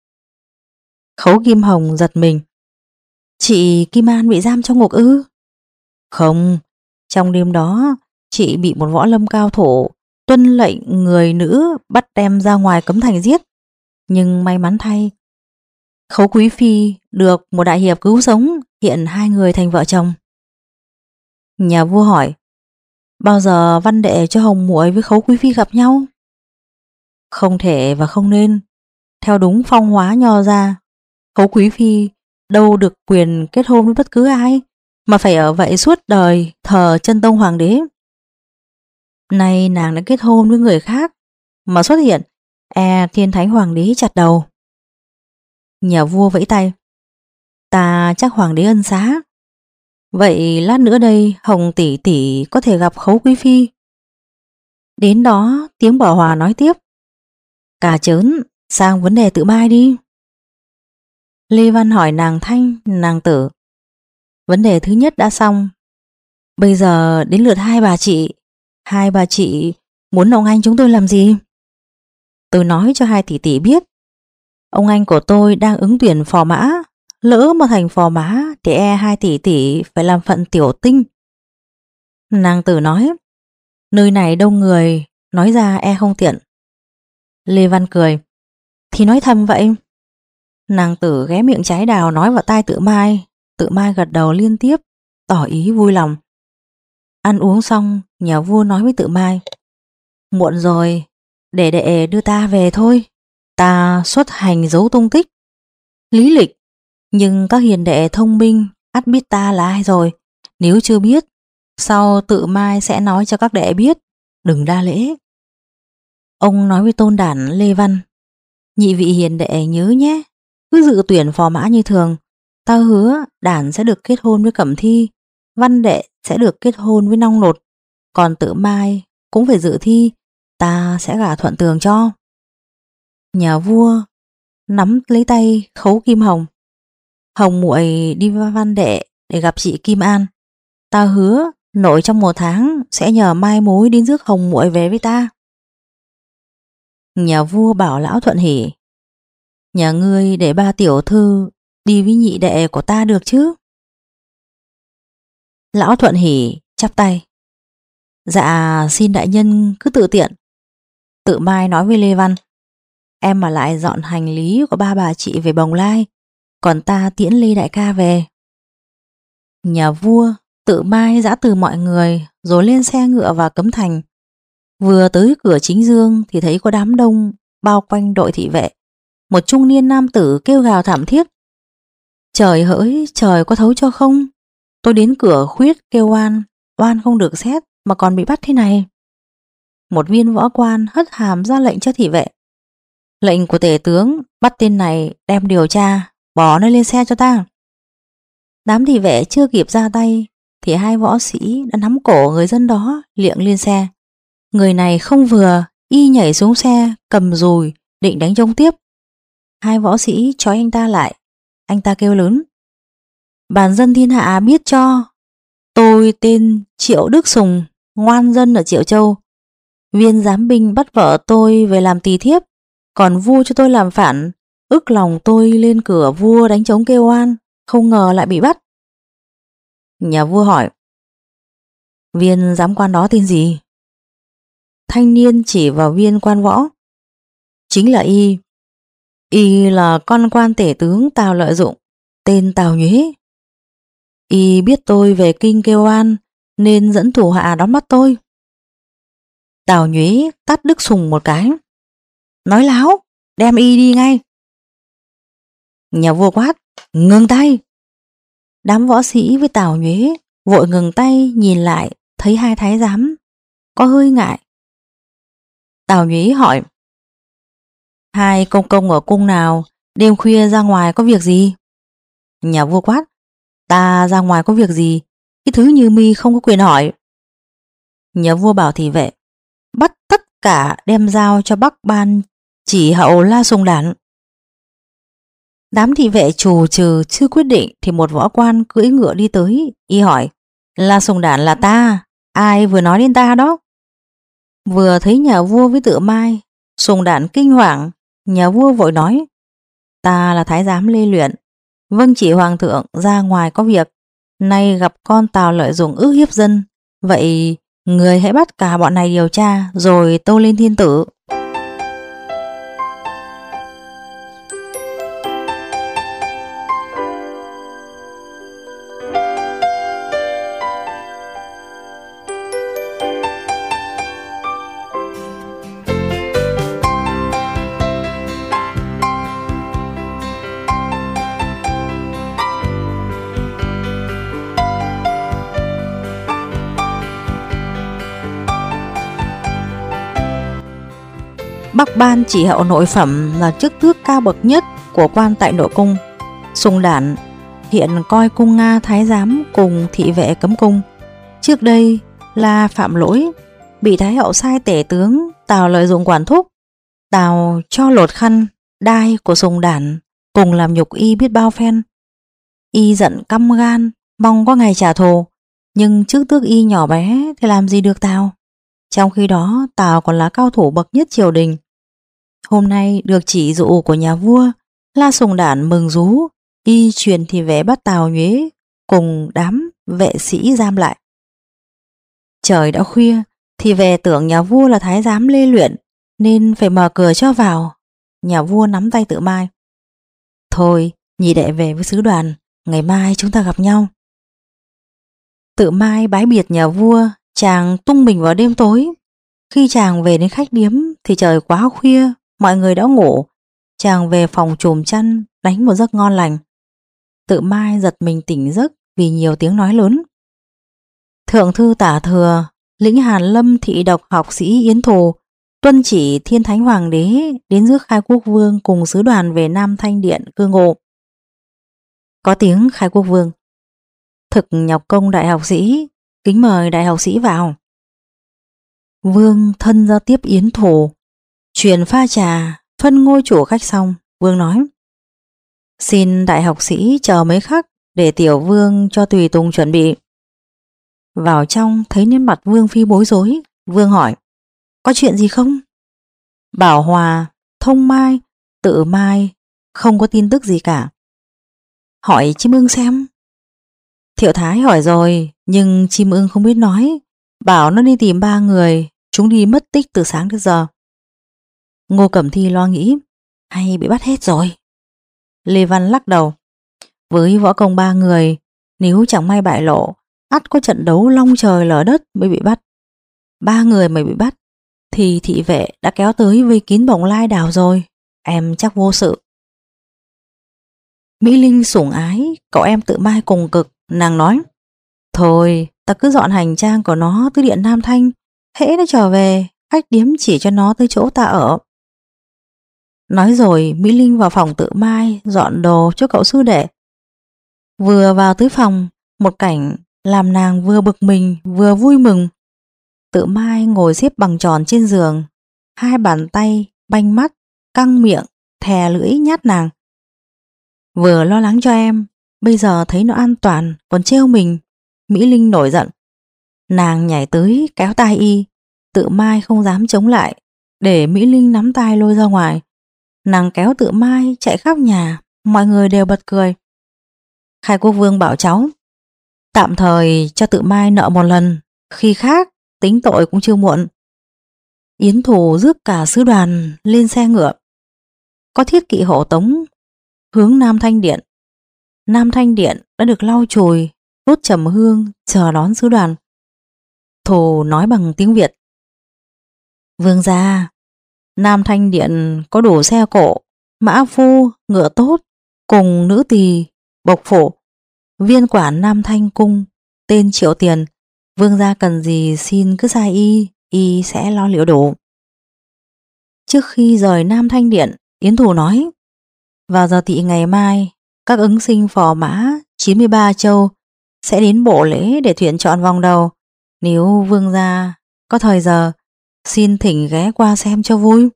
[SPEAKER 1] Khấu Kim Hồng giật mình. Chị Kim An bị giam trong ngục ư? Không, trong đêm đó chị bị một võ lâm cao thủ tuân lệnh người nữ bắt đem ra ngoài cấm thành giết. Nhưng may mắn thay, Khấu quý phi được một đại hiệp cứu sống, hiện hai người thành vợ chồng. Nhà vua hỏi, bao giờ Văn đệ cho Hồng muội với Khấu quý phi gặp nhau? Không thể và không nên. Theo đúng phong hóa nho ra, Khấu quý phi đâu được quyền kết hôn với bất cứ ai, mà phải ở vậy suốt đời thờ Chân Tông hoàng đế. Nay nàng đã kết hôn với người khác mà xuất hiện, e Thiên Thánh hoàng đế chặt đầu. Nhà vua vẫy tay. Ta chắc hoàng đế ân xá. Vậy lát nữa đây Hồng tỷ tỷ có thể gặp Khấu quý phi. Đến đó tiếng Bảo Hòa nói tiếp. Cà chớn, sang vấn đề tự Mai đi. Lê Văn hỏi nàng Thanh, nàng Tử. Vấn đề thứ nhất đã xong, bây giờ đến lượt hai bà chị. Hai bà chị muốn ông anh chúng tôi làm gì? tôi nói cho hai tỷ tỷ biết. Ông anh của tôi đang ứng tuyển phò mã, lỡ mà thành phò mã thì e hai tỷ tỷ phải làm phận tiểu tinh. Nàng Tử nói, nơi này đông người, nói ra e không tiện. Lê Văn cười, thì nói thầm vậy. Nàng Tử ghé miệng trái đào nói vào tai Tự Mai. Tự Mai gật đầu liên tiếp, tỏ ý vui lòng. Ăn uống xong, nhà vua nói với Tự Mai, muộn rồi, để đệ đưa ta về thôi. Ta xuất hành giấu tung tích, lý lịch, nhưng các hiền đệ thông minh ắt biết ta là ai rồi. Nếu chưa biết, sau Tự Mai sẽ nói cho các đệ biết, đừng đa lễ. Ông nói với Tôn Đản Lê Văn, nhị vị hiền đệ nhớ nhé, cứ dự tuyển phò mã như thường. Ta hứa Đản sẽ được kết hôn với Cẩm Thi, Văn đệ sẽ được kết hôn với Nong Nột, còn Tự Mai cũng phải dự thi, ta sẽ gả thuận tường cho. Nhà vua nắm lấy tay Khấu Kim Hồng. Hồng muội đi với Văn đệ để gặp chị Kim An. Ta hứa nội trong một tháng sẽ nhờ mai mối đến rước Hồng muội về với ta. Nhà vua bảo lão Thuận Hỷ, nhà ngươi để ba tiểu thư đi với nhị đệ của ta được chứ? Lão Thuận Hỷ chắp tay, dạ xin đại nhân cứ tự tiện. Tự Mai nói với Lê Văn, em mà lại dọn hành lý của ba bà chị về Bồng Lai, còn ta tiễn Lê đại ca về. Nhà vua Tự Mai giã từ mọi người rồi lên xe ngựa vào Cấm Thành. Vừa tới cửa chính dương thì thấy có đám đông bao quanh đội thị vệ. Một trung niên nam tử kêu gào thảm thiết, trời hỡi, trời có thấu cho không? Tôi đến cửa khuyết kêu oan, oan không được xét mà còn bị bắt thế này. Một viên võ quan hất hàm ra lệnh cho thị vệ, lệnh của tể tướng, bắt tên này đem điều tra, bỏ nó lên xe cho ta. Đám thị vệ chưa kịp ra tay thì hai võ sĩ đã nắm cổ người dân đó liệng lên xe. Người này không vừa, y nhảy xuống xe cầm dùi định đánh trống tiếp. Hai võ sĩ trói anh ta lại. Anh ta kêu lớn, bản dân thiên hạ biết cho, tôi tên Triệu Đức Sùng, ngoan dân ở Triệu Châu. Viên giám binh bắt vợ tôi về làm tỳ thiếp, còn vua cho tôi làm phản, ức lòng tôi lên cửa vua đánh trống kêu oan, không ngờ lại bị bắt. Nhà vua hỏi, viên giám quan đó tên gì? Thanh niên chỉ vào viên quan võ, chính là y. Y là con quan tể tướng Tào Lợi Dụng, tên Tào Nhuế. Y biết tôi về kinh kêu oan nên dẫn thủ hạ đón bắt tôi. Tào Nhuế tát Đức Sùng một cái, nói láo, đem y đi ngay. Nhà vua quát, ngừng tay. Đám võ sĩ với Tào Nhuế vội ngừng tay nhìn lại, thấy hai thái giám có hơi ngại. Tào Nhuế hỏi, hai công công ở cung nào đêm khuya ra ngoài có việc gì? Nhà vua quát, ta ra ngoài có việc gì, cái thứ như mi không có quyền hỏi. Nhà vua bảo thị vệ, bắt tất cả đem giao cho Bắc Ban chỉ hậu La Sùng Đản. Đám thị vệ trù trừ chưa quyết định thì một võ quan cưỡi ngựa đi tới, y hỏi, La Sùng Đản là ta, ai vừa nói đến ta đó? Vừa thấy nhà vua với Tự Mai, Sùng Đản kinh hoàng. Nhà vua vội nói, ta là thái giám Lê Luyện, vâng chỉ hoàng thượng ra ngoài có việc, nay gặp con Tào Lợi Dụng ức hiếp dân, vậy người hãy bắt cả bọn này điều tra rồi tâu lên thiên tử. Bắc Ban chỉ hậu nội phẩm là chức tước cao bậc nhất của quan tại nội cung. Sùng Đản hiện coi cung Nga thái giám cùng thị vệ cấm cung. Trước đây là phạm lỗi, bị thái hậu sai tể tướng Tào Lợi Dụng quản thúc. Tào cho lột khăn đai của Sùng Đản cùng làm nhục y biết bao phen. Y giận căm gan, mong có ngày trả thù, nhưng chức tước y nhỏ bé thì làm gì được Tào. Trong khi đó Tào còn là cao thủ bậc nhất triều đình. Hôm nay được chỉ dụ của nhà vua, La Sùng Đản mừng rú, y truyền thì về bắt Tào Nhuế cùng đám vệ sĩ giam lại. Trời đã khuya, thì về tưởng nhà vua là thái giám Lê Luyện nên phải mở cửa cho vào. Nhà vua nắm tay Tự Mai. Thôi, nhị đệ về với sứ đoàn, ngày mai chúng ta gặp nhau. Tự Mai bái biệt nhà vua, chàng tung mình vào đêm tối. Khi chàng về đến khách điếm thì trời quá khuya, mọi người đã ngủ. Chàng về phòng chùm chăn, đánh một giấc ngon lành. Tự Mai giật mình tỉnh giấc vì nhiều tiếng nói lớn. Thượng thư Tả Thừa, lĩnh Hàn Lâm thị độc học sĩ Yến Thù, tuân chỉ Thiên Thánh Hoàng đế đến rước Khai Quốc Vương cùng sứ đoàn về Nam Thanh Điện cư ngụ. Có tiếng Khai Quốc Vương. Thực nhọc công đại học sĩ, kính mời đại học sĩ vào. Vương thân ra tiếp Yến Thù, truyền pha trà, phân ngôi chủ khách xong, Vương nói: Xin đại học sĩ chờ mấy khắc để tiểu vương cho tùy tùng chuẩn bị. Vào trong thấy nét mặt Vương Phi bối rối, Vương hỏi: Có chuyện gì không? Bảo Hòa, Thông Mai, Tự Mai không có tin tức gì cả. Hỏi Chim Ưng xem. Thiệu Thái hỏi rồi, nhưng Chim Ưng không biết nói, bảo nó đi tìm ba người, chúng đi mất tích từ sáng đến giờ. Ngô Cẩm Thi lo nghĩ, hay bị bắt hết rồi. Lê Văn lắc đầu, với võ công ba người, nếu chẳng may bại lộ, ắt có trận đấu long trời lở đất mới bị bắt. Ba người mà bị bắt thì thị vệ đã kéo tới vây kín Bồng Lai đảo rồi, em chắc vô sự. Mỹ Linh sủng ái cậu em Tự Mai cùng cực, nàng nói: Thôi, ta cứ dọn hành trang của nó tới điện Nam Thanh, hễ nó trở về, khách điếm chỉ cho nó tới chỗ ta ở. Nói rồi Mỹ Linh vào phòng Tự Mai dọn đồ cho cậu sư đệ. Vừa vào tới phòng, một cảnh làm nàng vừa bực mình vừa vui mừng. Tự Mai ngồi xếp bằng tròn trên giường, hai bàn tay banh mắt, căng miệng, thè lưỡi nhát nàng. Vừa lo lắng cho em, bây giờ thấy nó an toàn còn trêu mình. Mỹ Linh nổi giận, nàng nhảy tới kéo tay y. Tự Mai không dám chống lại, để Mỹ Linh nắm tay lôi ra ngoài. Nàng kéo Tự Mai chạy khắp nhà, mọi người đều bật cười. Khai Quốc Vương bảo cháu tạm thời cho Tự Mai nợ một lần, khi khác tính tội cũng chưa muộn. Yến Thù rước cả sứ đoàn lên xe ngựa, có thiết kỵ hộ tống hướng Nam Thanh Điện. Nam Thanh Điện đã được lau chùi, đốt trầm hương chờ đón sứ đoàn. Thù nói bằng tiếng Việt: Vương gia, Nam Thanh Điện có đủ xe cộ, mã phu, ngựa tốt, cùng nữ tỳ, bộc phủ. Viên quản Nam Thanh cung tên Triệu Tiền, vương gia cần gì xin cứ sai y, y sẽ lo liệu đủ. Trước khi rời Nam Thanh Điện, Yến Thù nói: Vào giờ tỵ ngày mai, các ứng sinh phò mã chín mươi ba châu sẽ đến bộ lễ để tuyển chọn vòng đầu. Nếu vương gia có thời giờ, xin thỉnh ghé qua xem cho vui.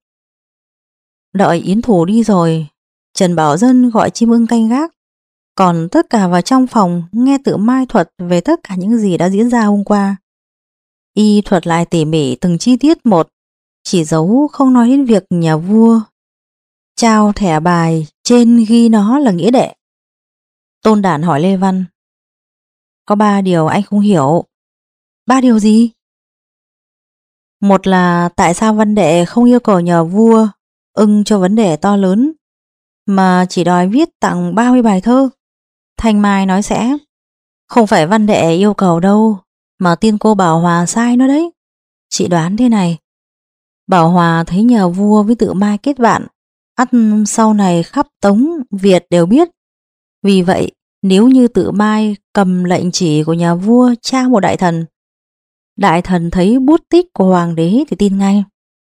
[SPEAKER 1] Đợi Yến Thù đi rồi, Trần Bảo Dân gọi Chim Ưng canh gác, còn tất cả vào trong phòng nghe Tự Mai thuật về tất cả những gì đã diễn ra hôm qua. Y thuật lại tỉ mỉ từng chi tiết một, chỉ giấu không nói đến việc nhà vua trao thẻ bài trên ghi nó là nghĩa đệ. Tôn Đản hỏi Lê Văn: Có ba điều anh không hiểu. Ba điều gì? Một là tại sao Văn Đệ không yêu cầu nhà vua ưng cho vấn đề to lớn, mà chỉ đòi viết tặng ba mươi bài thơ. Thanh Mai nói sẽ: Không phải Văn Đệ yêu cầu đâu, mà tiên cô Bảo Hòa sai nó đấy. Chị đoán thế này: Bảo Hòa thấy nhà vua với Tự Mai kết bạn, ắt sau này khắp Tống, Việt đều biết. Vì vậy, nếu như Tự Mai cầm lệnh chỉ của nhà vua tra một đại thần, đại thần thấy bút tích của hoàng đế thì tin ngay.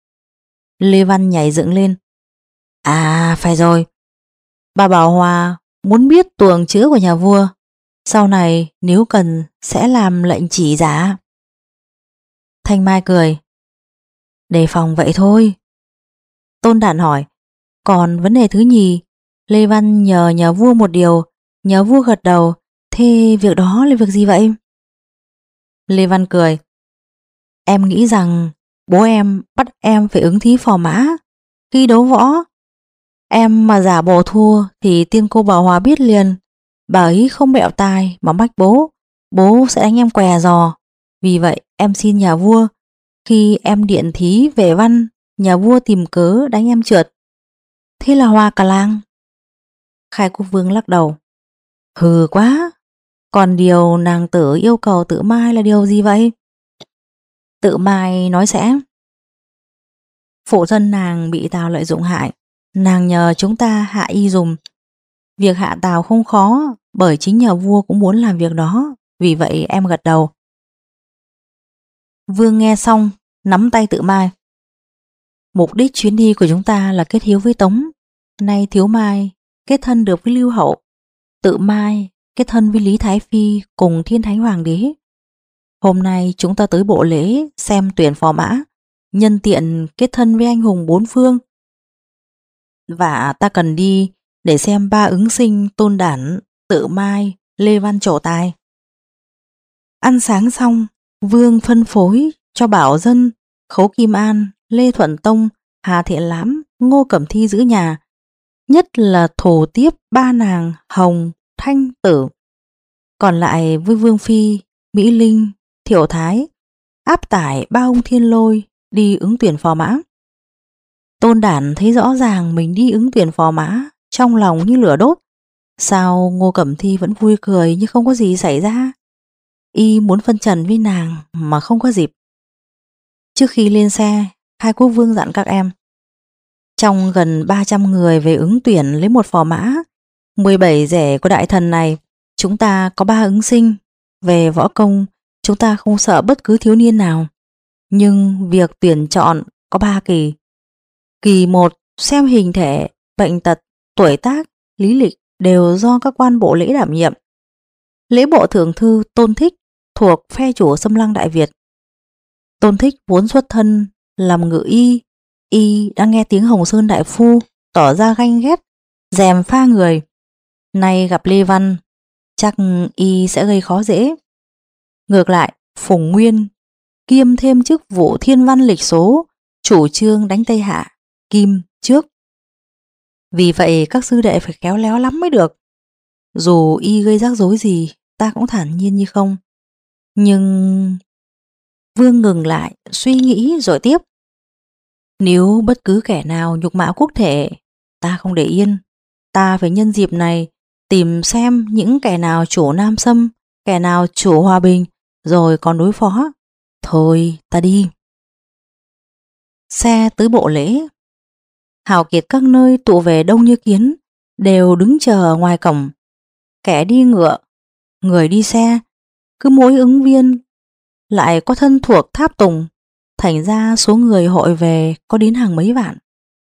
[SPEAKER 1] Lê Văn nhảy dựng lên: À, phải rồi. Bà Bảo Hòa muốn biết tuồng chữ của nhà vua, sau này nếu cần sẽ làm lệnh chỉ giả. Thanh Mai cười: Đề phòng vậy thôi. Tôn Đản hỏi: Còn vấn đề thứ nhì, Lê Văn nhờ nhà vua một điều, nhà vua gật đầu, thế việc đó là việc gì vậy? Lê Văn cười: Em nghĩ rằng bố em bắt em phải ứng thí phò mã, Khi đấu võ, em mà giả bộ thua thì tiên cô Bảo Hòa biết liền. Bà ấy không bẹo tai mà mách bố, bố sẽ đánh em què giò. Vì vậy em xin nhà vua, khi em điện thí về văn, nhà vua tìm cớ đánh em trượt. Thế là hoa cả làng. Khai Quốc Vương lắc đầu. Hừ quá, còn điều nàng tử yêu cầu Tự Mai là điều gì vậy? Tự Mai nói sẽ phụ thân nàng bị Tào lợi dụng hại, nàng nhờ chúng ta hạ y dùm. Việc hạ Tào không khó, bởi chính nhà vua cũng muốn làm việc đó, vì vậy em gật đầu. Vương nghe xong, nắm tay Tự Mai. Mục đích chuyến đi của chúng ta là kết hiếu với Tống. Nay Thiếu Mai kết thân được với Lưu Hậu, Tự Mai kết thân với Lý Thái Phi cùng Thiên Thánh Hoàng đế. Hôm nay chúng ta tới bộ lễ xem tuyển phò mã, nhân tiện kết thân với anh hùng bốn phương. Và ta cần đi để xem ba ứng sinh Tôn Đản, Tự Mai, Lê Văn trổ tài. Ăn sáng xong, Vương phân phối cho Bảo Dân, Khấu Kim An, Lê Thuận Tông, Hà Thiện Lãm, Ngô Cẩm Thi giữ nhà, nhất là thổ tiếp ba nàng Hồng, Thanh, Tử. Còn lại với Vương Phi, Mỹ Linh, Thiệu Thái, áp tải ba ông Thiên Lôi đi ứng tuyển phò mã. Tôn Đản thấy rõ ràng mình đi ứng tuyển phò mã, trong lòng như lửa đốt. Sao Ngô Cẩm Thi vẫn vui cười như không có gì xảy ra? Y muốn phân trần với nàng mà không có dịp. Trước khi lên xe, Khai Quốc Vương dặn các em. Trong gần ba trăm người về ứng tuyển lấy một phò mã, mười bảy rể của đại thần này, chúng ta có ba ứng sinh. Về võ công, chúng ta không sợ bất cứ thiếu niên nào. Nhưng việc tuyển chọn có ba kỳ. Kỳ một xem hình thể, bệnh tật, tuổi tác, lý lịch đều do các quan bộ lễ đảm nhiệm. Lễ bộ thượng thư Tôn Thích thuộc phe chủ Xâm Lăng Đại Việt. Tôn Thích vốn xuất thân làm ngự y, y đang nghe tiếng Hồng Sơn đại phu tỏ ra ganh ghét, dèm pha người. Nay gặp Lê Văn, chắc y sẽ gây khó dễ. Ngược lại, Phùng Nguyên kiêm thêm chức vụ thiên văn lịch số, chủ trương đánh Tây Hạ, Kim trước. Vì vậy các sư đệ phải khéo léo lắm mới được. Dù y gây rắc rối gì, ta cũng thản nhiên như không. Nhưng... Vương ngừng lại, suy nghĩ rồi tiếp. Nếu bất cứ kẻ nào nhục mạ quốc thể, ta không để yên. Ta phải nhân dịp này tìm xem những kẻ nào chủ Nam Xâm, kẻ nào chủ hòa bình, rồi còn đối phó. Thôi, ta đi. Xe tới bộ lễ. Hào kiệt các nơi tụ về đông như kiến, đều đứng chờ ở ngoài cổng. Kẻ đi ngựa, người đi xe, cứ mỗi ứng viên lại có thân thuộc tháp tùng, thành ra số người hội về có đến hàng mấy vạn.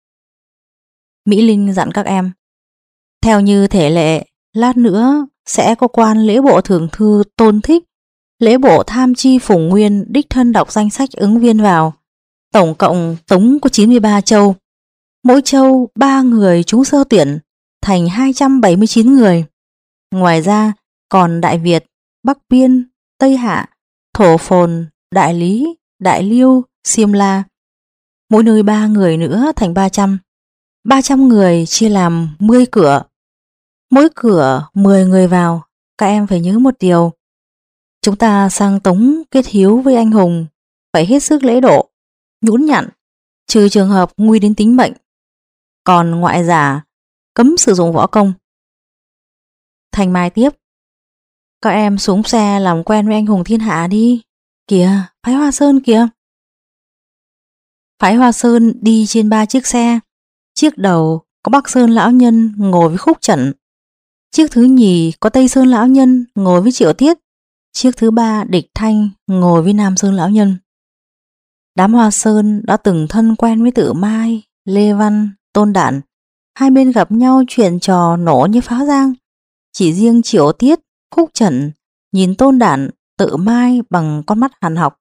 [SPEAKER 1] Mỹ Linh dặn các em. Theo như thể lệ, lát nữa sẽ có quan lễ bộ thượng thư Tôn Thích, lễ bộ tham chi Phùng Nguyên đích thân đọc danh sách ứng viên vào. Tổng cộng Tống có chín mươi ba châu. Mỗi châu ba người trúng sơ tuyển, thành hai trăm bảy mươi chín người. Ngoài ra còn Đại Việt, Bắc Biên, Tây Hạ, Thổ Phồn, Đại Lý, Đại Liêu, Xiêm La. Mỗi nơi ba người nữa thành ba trăm. ba trăm người chia làm mười cửa. Mỗi cửa mười người vào. Các em phải nhớ một điều. Chúng ta sang Tống kết hiếu với anh hùng, phải hết sức lễ độ, nhũn nhặn, trừ trường hợp nguy đến tính mệnh. Còn ngoại giả, cấm sử dụng võ công. Thanh Mai tiếp. Các em xuống xe làm quen với anh hùng thiên hạ đi. Kìa, phái Hoa Sơn kìa. Phái Hoa Sơn đi trên ba chiếc xe. Chiếc đầu có Bắc Sơn lão nhân ngồi với Khúc Trẩn. Chiếc thứ nhì có Tây Sơn lão nhân ngồi với Triệu Tiết. Chiếc thứ ba Địch Thanh ngồi với Nam Sơn lão nhân. Đám Hoa Sơn đã từng thân quen với Tự Mai, Lê Văn, Tôn Đản. Hai bên gặp nhau chuyện trò nổ như pháo giang. Chỉ riêng Triệu Tiết, Khúc Trẩn nhìn Tôn Đản, Tự Mai bằng con mắt hàn học.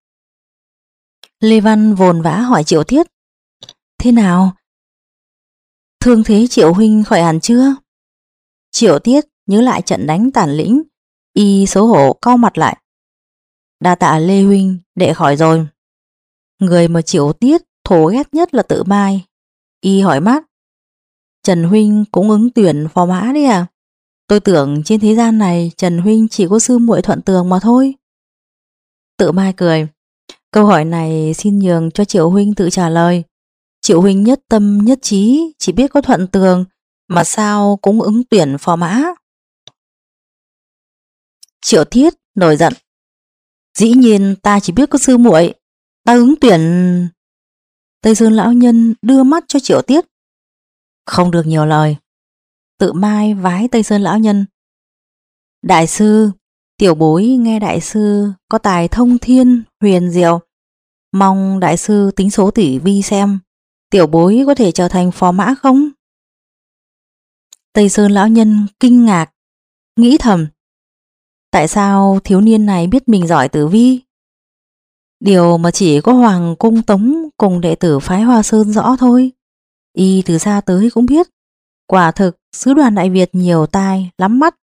[SPEAKER 1] Lê Văn vồn vã hỏi Triệu Tiết. Thế nào? Thương thế Triệu huynh khỏi hẳn chưa? Triệu Tiết nhớ lại trận đánh tàn lĩnh, y xấu hổ cau mặt lại. Đa tạ Lê huynh, đệ khỏi rồi. Người mà Triệu Tiết thổ ghét nhất là Tự Mai. Y hỏi mát: Trần huynh cũng ứng tuyển phò mã đấy à? Tôi tưởng trên thế gian này Trần huynh chỉ có sư muội Thuận Tường mà thôi. Tự Mai cười: Câu hỏi này xin nhường cho Triệu huynh tự trả lời. Triệu huynh nhất tâm nhất trí, chỉ biết có Thuận Tường mà sao cũng ứng tuyển phò mã. Triệu Thiết nổi giận: Dĩ nhiên ta chỉ biết có sư muội, ta ứng tuyển. Tây Sơn lão nhân đưa mắt cho Triệu Tiết: Không được nhiều lời. Tự Mai vái Tây Sơn lão nhân: Đại sư, tiểu bối nghe đại sư có tài thông thiên huyền diệu, mong đại sư tính số tử vi xem tiểu bối có thể trở thành phò mã không? Tây Sơn lão nhân kinh ngạc, nghĩ thầm: Tại sao thiếu niên này biết mình giỏi tử vi? Điều mà chỉ có Hoàng Cung Tống cùng đệ tử phái Hoa Sơn rõ thôi. Y từ xa tới cũng biết, quả thực sứ đoàn Đại Việt nhiều tai lắm mắt.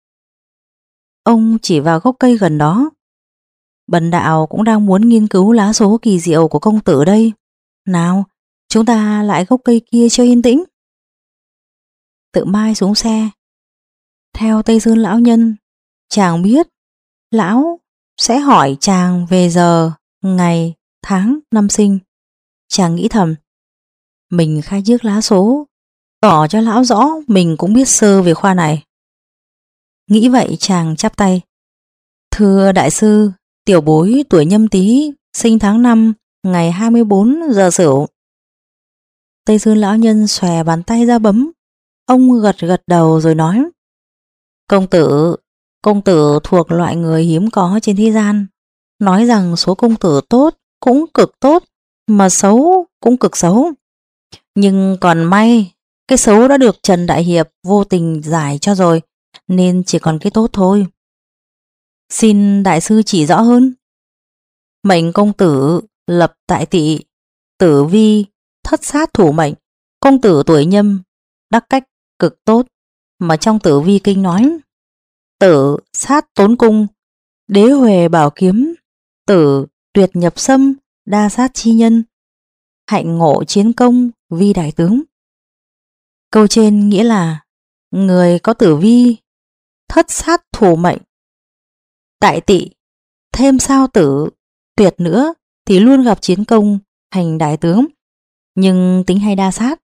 [SPEAKER 1] Ông chỉ vào gốc cây gần đó: Bần đạo cũng đang muốn nghiên cứu lá số kỳ diệu của công tử đây. Nào, chúng ta lại gốc cây kia cho yên tĩnh. Tự Mai xuống xe. Theo Tây Sơn lão nhân, chàng biết lão sẽ hỏi chàng về giờ, ngày, tháng, năm sinh. Chàng nghĩ thầm: Mình khai trước lá số, tỏ cho lão rõ mình cũng biết sơ về khoa này. Nghĩ vậy chàng chắp tay: Thưa đại sư, tiểu bối tuổi Nhâm Tý, sinh tháng năm, ngày hai mươi bốn giờ Sửu. Tây Sơn lão nhân xòe bàn tay ra bấm. Ông gật gật đầu rồi nói: Công tử, công tử thuộc loại người hiếm có trên thế gian. Nói rằng số công tử tốt cũng cực tốt, mà xấu cũng cực xấu. Nhưng còn may, cái xấu đã được Trần Đại Hiệp vô tình giải cho rồi, nên chỉ còn cái tốt thôi. Xin đại sư chỉ rõ hơn. Mệnh công tử lập tại Tỵ, tử vi thất sát thủ mệnh. Công tử tuổi Nhâm, đắc cách cực tốt, mà trong tử vi kinh nói: Tử sát tốn cung, đế huề bảo kiếm. Tử tuyệt nhập xâm, đa sát chi nhân. Hạnh ngộ chiến công, vi đại tướng. Câu trên nghĩa là người có tử vi thất sát thủ mệnh, tại Tỵ, thêm sao tử tuyệt nữa thì luôn gặp chiến công, thành đại tướng, nhưng tính hay đa sát.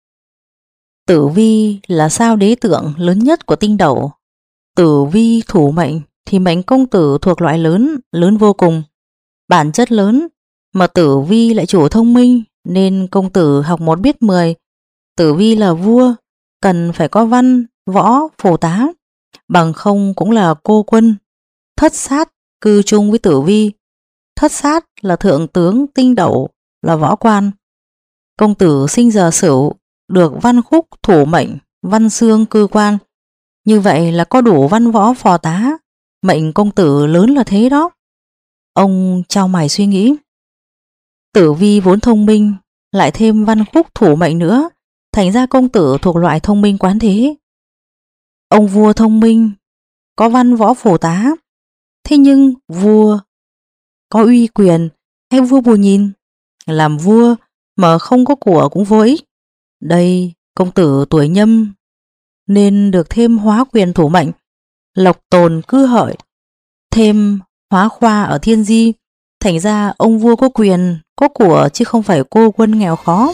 [SPEAKER 1] Tử vi là sao đế tượng lớn nhất của tinh斗. Tử vi thủ mệnh thì mệnh công tử thuộc loại lớn, lớn vô cùng, bản chất lớn, mà tử vi lại chủ thông minh, nên công tử học một biết mười. Tử vi là vua, cần phải có văn, võ, phổ tá, bằng không cũng là cô quân. Thất sát cư chung với tử vi. Thất sát là thượng tướng tinh đậu, là võ quan. Công tử sinh giờ Sửu, được văn khúc thủ mệnh, văn xương cư quan. Như vậy là có đủ văn võ phò tá, mệnh công tử lớn là thế đó. Ông chau mày suy nghĩ. Tử vi vốn thông minh, lại thêm văn khúc thủ mệnh nữa, thành ra công tử thuộc loại thông minh quán thế. Ông vua thông minh, có văn võ phổ tá, thế nhưng vua có uy quyền hay vua bù nhìn? Làm vua mà không có của cũng vô ích. Đây công tử tuổi Nhâm nên được thêm hóa quyền thủ mệnh, lộc tồn cư hợi, thêm hóa khoa ở thiên di, thành ra ông vua có quyền, có của chứ không phải cô quân nghèo khó.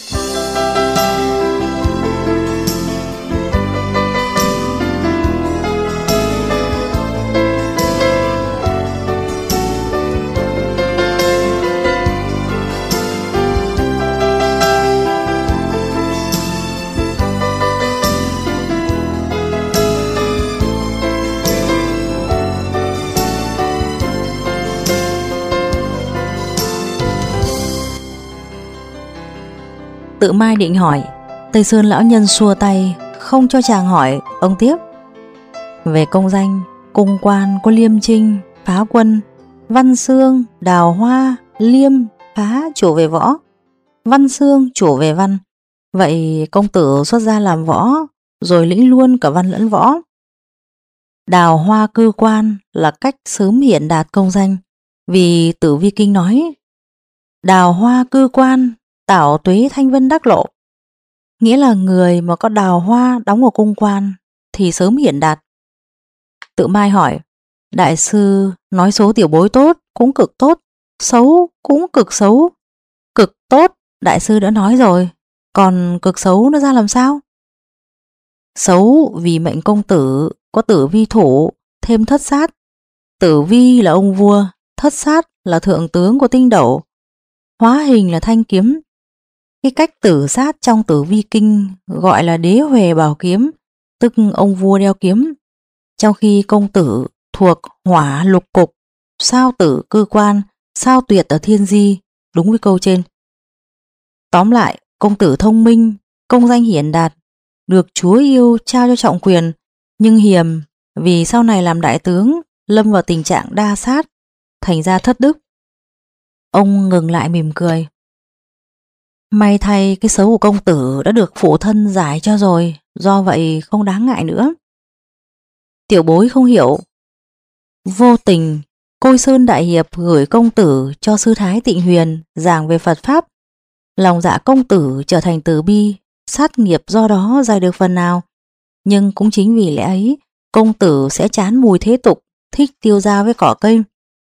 [SPEAKER 1] Tự Mai định hỏi, Tây Sơn lão nhân xua tay không cho chàng hỏi. Ông tiếp: về công danh, cung quan có Liêm Trinh, Phá Quân, Văn Xương, Đào Hoa. Liêm, Phá chủ về võ, Văn Xương chủ về văn. Vậy công tử xuất gia làm võ, rồi lĩnh luôn cả văn lẫn võ. Đào Hoa cư quan là cách sớm hiện đạt công danh, vì Tử Vi Kinh nói: đào hoa cư quan, tảo tuế thanh vân đắc lộ. nghĩa là người mà có đào hoa đóng ở cung quan thì sớm hiển đạt. Tự Mai hỏi, đại sư nói số tiểu bối tốt cũng cực tốt, xấu cũng cực xấu. Cực tốt đại sư đã nói rồi, còn cực xấu nó ra làm sao? Xấu vì mệnh công tử có tử vi thủ thêm thất sát. Tử vi là ông vua, thất sát là thượng tướng của tinh斗, hóa hình là thanh kiếm. Cái cách tử sát trong tử vi kinh gọi là đế huề bảo kiếm, tức ông vua đeo kiếm. Trong khi công tử thuộc hỏa lục cục, sao tử cơ quan, sao tuyệt ở thiên di, đúng với câu trên. Tóm lại, công tử thông minh, công danh hiển đạt, được chúa yêu trao cho trọng quyền, nhưng hiềm vì sau này làm đại tướng lâm vào tình trạng đa sát, thành ra thất đức. Ông ngừng lại mỉm cười. May thay cái xấu của công tử đã được phụ thân giải cho rồi, do vậy không đáng ngại nữa. Tiểu bối không hiểu. Vô tình, Côi Sơn Đại Hiệp gửi công tử cho sư thái Tịnh Huyền giảng về Phật Pháp. Lòng dạ công tử trở thành từ bi, sát nghiệp do đó giải được phần nào. Nhưng cũng chính vì lẽ ấy, công tử sẽ chán mùi thế tục, thích tiêu dao với cỏ cây.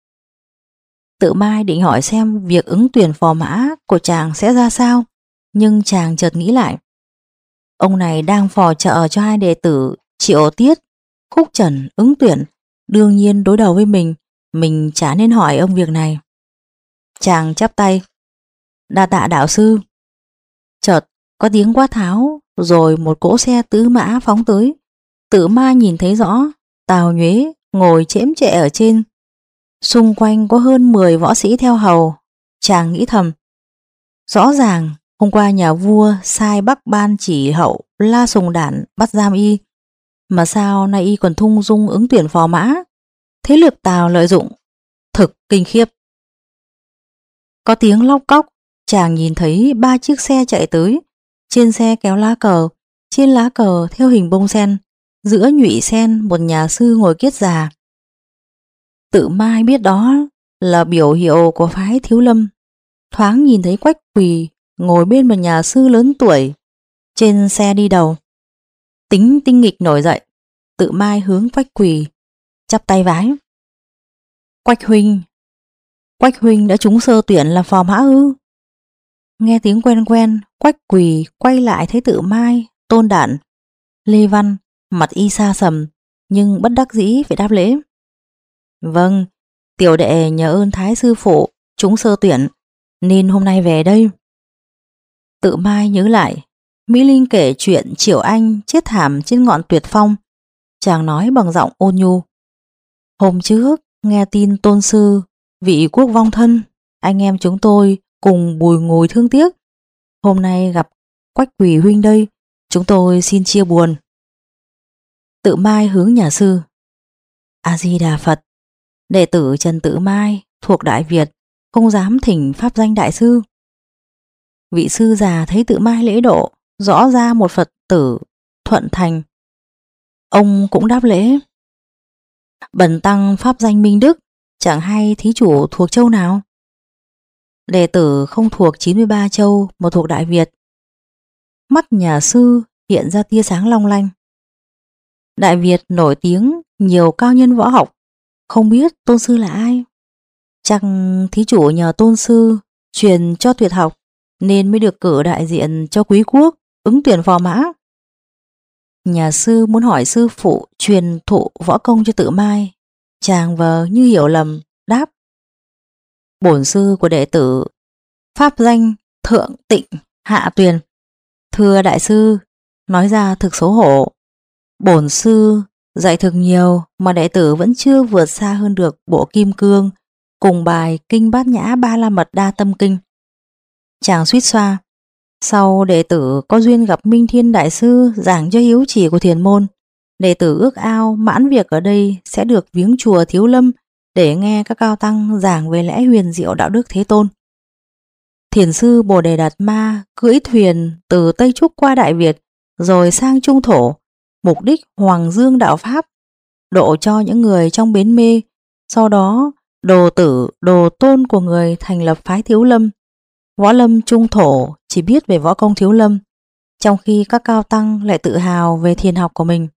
[SPEAKER 1] Tự Mai định hỏi xem việc ứng tuyển phò mã của chàng sẽ ra sao, nhưng chàng chợt nghĩ lại. Ông này đang phò trợ cho hai đệ tử Triệu Tiết, Khúc Trần ứng tuyển, đương nhiên đối đầu với mình, mình chả nên hỏi ông việc này. Chàng chắp tay, đa tạ đạo sư. Chợt có tiếng quát tháo, rồi một cỗ xe tứ mã phóng tới. Tự Mai nhìn thấy rõ, Tào Nhuế ngồi chễm chệ ở trên. Xung quanh có hơn mười võ sĩ theo hầu. Chàng nghĩ thầm, rõ ràng hôm qua nhà vua sai Bắc Ban chỉ hậu La Sùng Đản bắt giam y, mà sao nay y còn thung dung ứng tuyển phò mã. Thế lực Tào lợi dụng thực kinh khiếp. Có tiếng lóc cóc, chàng nhìn thấy ba chiếc xe chạy tới. Trên xe kéo lá cờ, trên lá cờ theo hình bông sen, giữa nhụy sen một nhà sư ngồi kiết già. Tự Mai biết đó là biểu hiệu của phái Thiếu Lâm. Thoáng nhìn thấy Quách Quỳ ngồi bên một nhà sư lớn tuổi, trên xe đi đầu. Tính tinh nghịch nổi dậy, Tự Mai hướng Quách Quỳ chắp tay vái. Quách huynh, Quách huynh đã trúng sơ tuyển là phò mã ư? Nghe tiếng quen quen, Quách Quỳ quay lại thấy Tự Mai, Tôn Đản, Lê Văn, mặt y xa sầm, nhưng bất đắc dĩ phải đáp lễ. Vâng, tiểu đệ nhờ ơn Thái sư phụ trúng sơ tuyển, nên hôm nay về đây. Tự Mai nhớ lại, Mỹ Linh kể chuyện Triệu Anh chết thảm trên ngọn Tuyệt Phong. Chàng nói bằng giọng ôn nhu. Hôm trước nghe tin tôn sư vị quốc vong thân, anh em chúng tôi cùng bùi ngùi thương tiếc. Hôm nay gặp Quách Quỳ huynh đây, chúng tôi xin chia buồn. Tự Mai hướng nhà sư. A Di Đà Phật. Đệ tử Trần Tự Mai thuộc Đại Việt, không dám thỉnh pháp danh đại sư. Vị sư già thấy Tự Mai lễ độ, rõ ra một Phật tử thuận thành. Ông cũng đáp lễ. Bần tăng pháp danh Minh Đức, chẳng hay thí chủ thuộc châu nào? Đệ tử không thuộc chín mươi ba châu mà thuộc Đại Việt. Mắt nhà sư hiện ra tia sáng long lanh. Đại Việt nổi tiếng nhiều cao nhân võ học, không biết tôn sư là ai? Chắc thí chủ nhờ tôn sư truyền cho tuyệt học nên mới được cử đại diện cho quý quốc ứng tuyển phò mã. Nhà sư muốn hỏi sư phụ truyền thụ võ công cho Tự Mai. Chàng vờ như hiểu lầm, đáp. Bổn sư của đệ tử pháp danh Thượng Tịnh Hạ Tuyền. Thưa đại sư, nói ra thực xấu hổ. Bổn sư dạy thực nhiều mà đệ tử vẫn chưa vượt xa hơn được bộ Kim Cương cùng bài Kinh Bát Nhã Ba La Mật Đa Tâm Kinh. Chàng suýt xoa. Sau đệ tử có duyên gặp Minh Thiên đại sư giảng cho hiếu chỉ của thiền môn, đệ tử ước ao mãn việc ở đây sẽ được viếng chùa Thiếu Lâm để nghe các cao tăng giảng về lẽ huyền diệu đạo đức Thế Tôn. Thiền sư Bồ Đề Đạt Ma cưỡi thuyền từ Tây Trúc qua Đại Việt rồi sang Trung Thổ, mục đích hoàng dương đạo pháp, độ cho những người trong bến mê. Sau đó đồ tử đồ tôn của người thành lập phái Thiếu Lâm. Võ lâm Trung Thổ chỉ biết về võ công Thiếu Lâm, trong khi các cao tăng lại tự hào về thiền học của mình.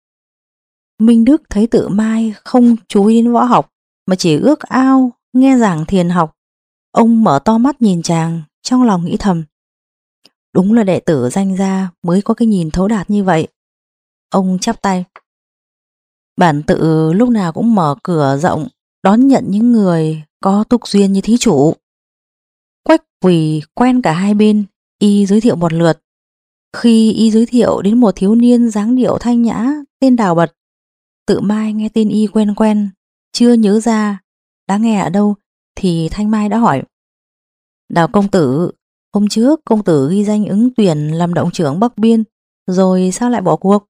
[SPEAKER 1] Minh Đức thấy Tự Mai không chú ý đến võ học mà chỉ ước ao nghe giảng thiền học. Ông mở to mắt nhìn chàng, trong lòng nghĩ thầm: đúng là đệ tử danh gia mới có cái nhìn thấu đạt như vậy. Ông chắp tay: bản tự lúc nào cũng mở cửa rộng đón nhận những người có túc duyên như thí chủ. Quách Quỳ quen cả hai bên, y giới thiệu một lượt. Khi y giới thiệu đến một thiếu niên dáng điệu thanh nhã tên Đào Bật, Tự Mai nghe tên y quen quen, chưa nhớ ra đã nghe ở đâu, thì Thanh Mai đã hỏi: Đào công tử, hôm trước công tử ghi danh ứng tuyển làm động trưởng Bắc Biên, rồi sao lại bỏ cuộc?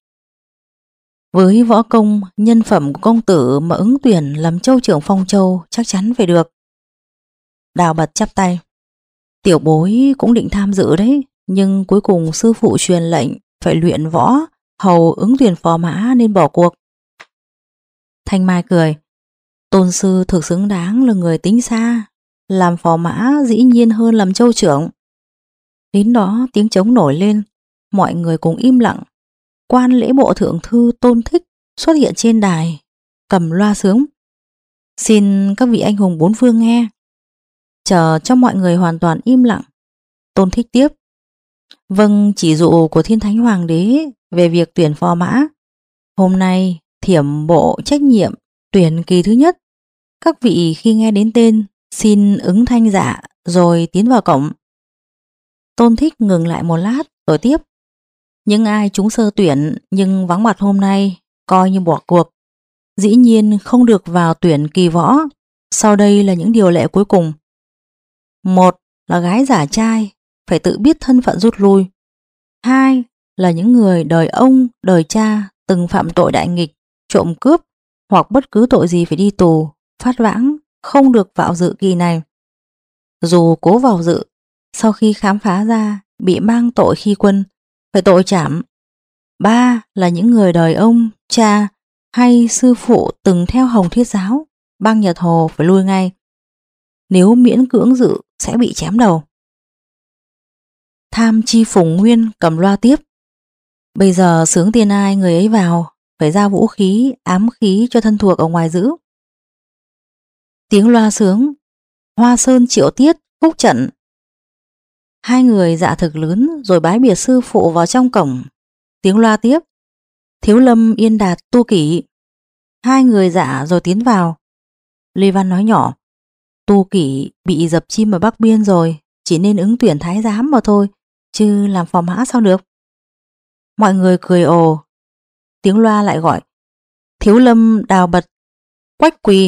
[SPEAKER 1] Với võ công, nhân phẩm của công tử mà ứng tuyển làm châu trưởng Phong Châu chắc chắn phải được. Đào Bật chắp tay: tiểu bối cũng định tham dự đấy, nhưng cuối cùng sư phụ truyền lệnh phải luyện võ hầu ứng tuyển phò mã nên bỏ cuộc. Thanh Mai cười: tôn sư thực xứng đáng là người tính xa, làm phò mã dĩ nhiên hơn làm châu trưởng. Đến đó tiếng trống nổi lên, mọi người cùng im lặng. Quan lễ bộ thượng thư Tôn Thích xuất hiện trên đài, cầm loa sướng: xin các vị anh hùng bốn phương nghe. Chờ cho mọi người hoàn toàn im lặng, Tôn Thích tiếp: vâng, chỉ dụ của Thiên Thánh Hoàng đế về việc tuyển phò mã. Hôm nay thiểm bộ trách nhiệm tuyển kỳ thứ nhất. Các vị khi nghe đến tên xin ứng thanh dạ rồi tiến vào cổng. Tôn Thích ngừng lại một lát rồi tiếp: những ai trúng sơ tuyển nhưng vắng mặt hôm nay coi như bỏ cuộc, dĩ nhiên không được vào tuyển kỳ võ. Sau đây là những điều lệ cuối cùng. Một là gái giả trai phải tự biết thân phận rút lui. Hai là những người đời ông, đời cha từng phạm tội đại nghịch, trộm cướp hoặc bất cứ tội gì phải đi tù, phát vãng, không được vào dự kỳ này. Dù cố vào dự, sau khi khám phá ra bị mang tội khi quân, phải tội trảm. Ba là những người đời ông, cha hay sư phụ từng theo Hồng Thiết giáo, băng Nhật Hồ phải lui ngay. Nếu miễn cưỡng dự sẽ bị chém đầu. Tham Chi Phùng Nguyên cầm loa tiếp: bây giờ sướng tiên ai người ấy vào, phải giao vũ khí, ám khí cho thân thuộc ở ngoài giữ. Tiếng loa sướng: Hoa Sơn Triệu Tiết khúc trận. Hai người dạ thực lớn rồi bái biệt sư phụ vào trong cổng. Tiếng loa tiếp: Thiếu Lâm Yên Đạt Tu Kỷ. Hai người dạ rồi tiến vào. Lê Văn nói nhỏ: Tu Kỷ bị dập chim ở Bắc Biên rồi, chỉ nên ứng tuyển thái giám mà thôi, chứ làm phò mã sao được. Mọi người cười ồ. Tiếng loa lại gọi: Thiếu Lâm Đào Bật Quách Quỳ.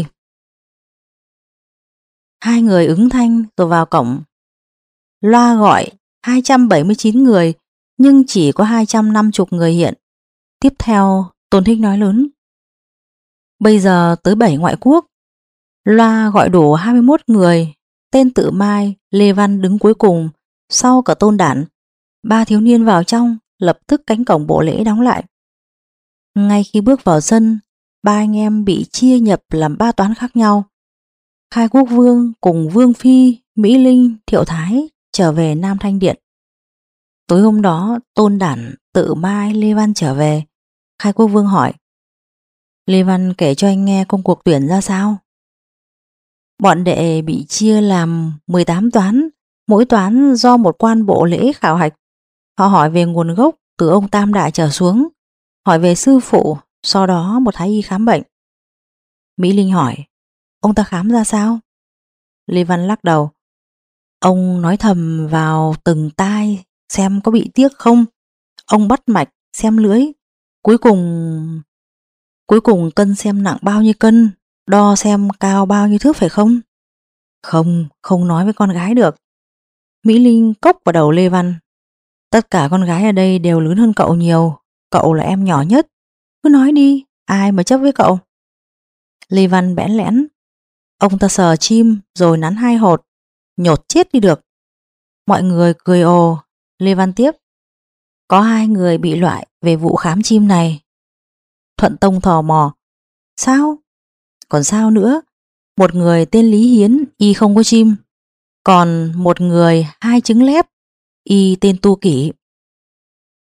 [SPEAKER 1] Hai người ứng thanh rồi vào cổng. Loa gọi hai trăm bảy mươi chín người, nhưng chỉ có hai trăm năm mươi người hiện. Tiếp theo Tôn Thích nói lớn: bây giờ tới bảy ngoại quốc. Loa gọi đủ hai mươi mốt người. Tên Tự Mai, Lê Văn đứng cuối cùng, sau cả Tôn Đản. Ba thiếu niên vào trong, lập tức cánh cổng bộ lễ đóng lại. Ngay khi bước vào sân, ba anh em bị chia nhập làm ba toán khác nhau. Khai Quốc Vương cùng Vương Phi, Mỹ Linh, Thiệu Thái trở về Nam Thanh Điện. Tối hôm đó Tôn Đản, Tự Mai, Lê Văn trở về. Khai Quốc Vương hỏi: Lê Văn kể cho anh nghe công cuộc tuyển ra sao? Bọn đệ bị chia làm mười tám toán, mỗi toán do một quan bộ lễ khảo hạch. Họ hỏi về nguồn gốc từ ông Tam Đại trở xuống, hỏi về sư phụ, sau đó một thái y khám bệnh. Mỹ Linh hỏi: ông ta khám ra sao? Lê Văn lắc đầu: ông nói thầm vào từng tai xem có bị tiếc không. Ông bắt mạch xem lưỡi, cuối cùng cuối cùng cân xem nặng bao nhiêu cân, đo xem cao bao nhiêu thước phải không? Không, không nói với con gái được. Mỹ Linh cốc vào đầu Lê Văn: tất cả con gái ở đây đều lớn hơn cậu nhiều, cậu là em nhỏ nhất, cứ nói đi, ai mà chấp với cậu? Lê Văn bẽn lẽn: ông ta sờ chim rồi nắn hai hột, nhột chết đi được. Mọi người cười ồ. Lê Văn tiếp: có hai người bị loại về vụ khám chim này. Thuận Tông thò mò: sao? Còn sao nữa, một người tên Lý Hiến, y không có chim, còn một người hai trứng lép, y tên Tu Kỷ.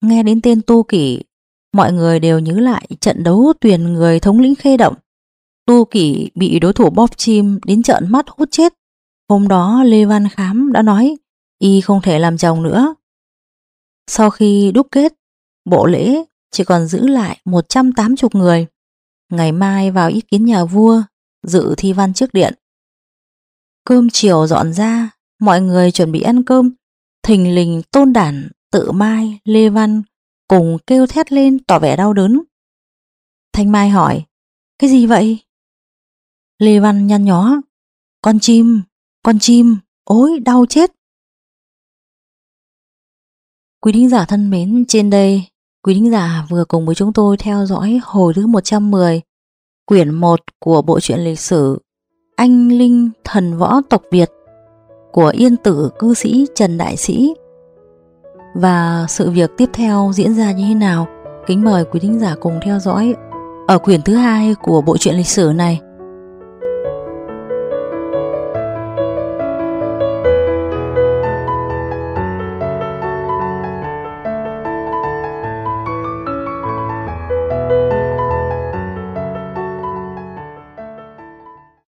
[SPEAKER 1] Nghe đến tên Tu Kỷ, mọi người đều nhớ lại trận đấu tuyển người thống lĩnh Khê Động. Tu Kỷ bị đối thủ bóp chim đến trợn mắt hốt chết. Hôm đó Lê Văn Khám đã nói y không thể làm chồng nữa. Sau khi đúc kết, bộ lễ chỉ còn giữ lại một trăm tám mươi người. Ngày mai vào ý kiến nhà vua, dự thi văn trước điện. Cơm chiều dọn ra, mọi người chuẩn bị ăn cơm. Thình lình Tôn Đản, Tự Mai, Lê Văn cùng kêu thét lên tỏ vẻ đau đớn. Thanh Mai hỏi, cái gì vậy? Lê Văn nhăn nhó, con chim, con chim, ôi đau chết. Quý thính giả thân mến, trên đây quý thính giả vừa cùng với chúng tôi theo dõi hồi thứ một trăm mười, quyển một của bộ truyện lịch sử Anh Linh Thần Võ Tộc Việt của yên tử cư sĩ Trần Đại Sĩ. Và sự việc tiếp theo diễn ra như thế nào, kính mời quý thính giả cùng theo dõi ở quyển thứ hai của bộ truyện lịch sử này.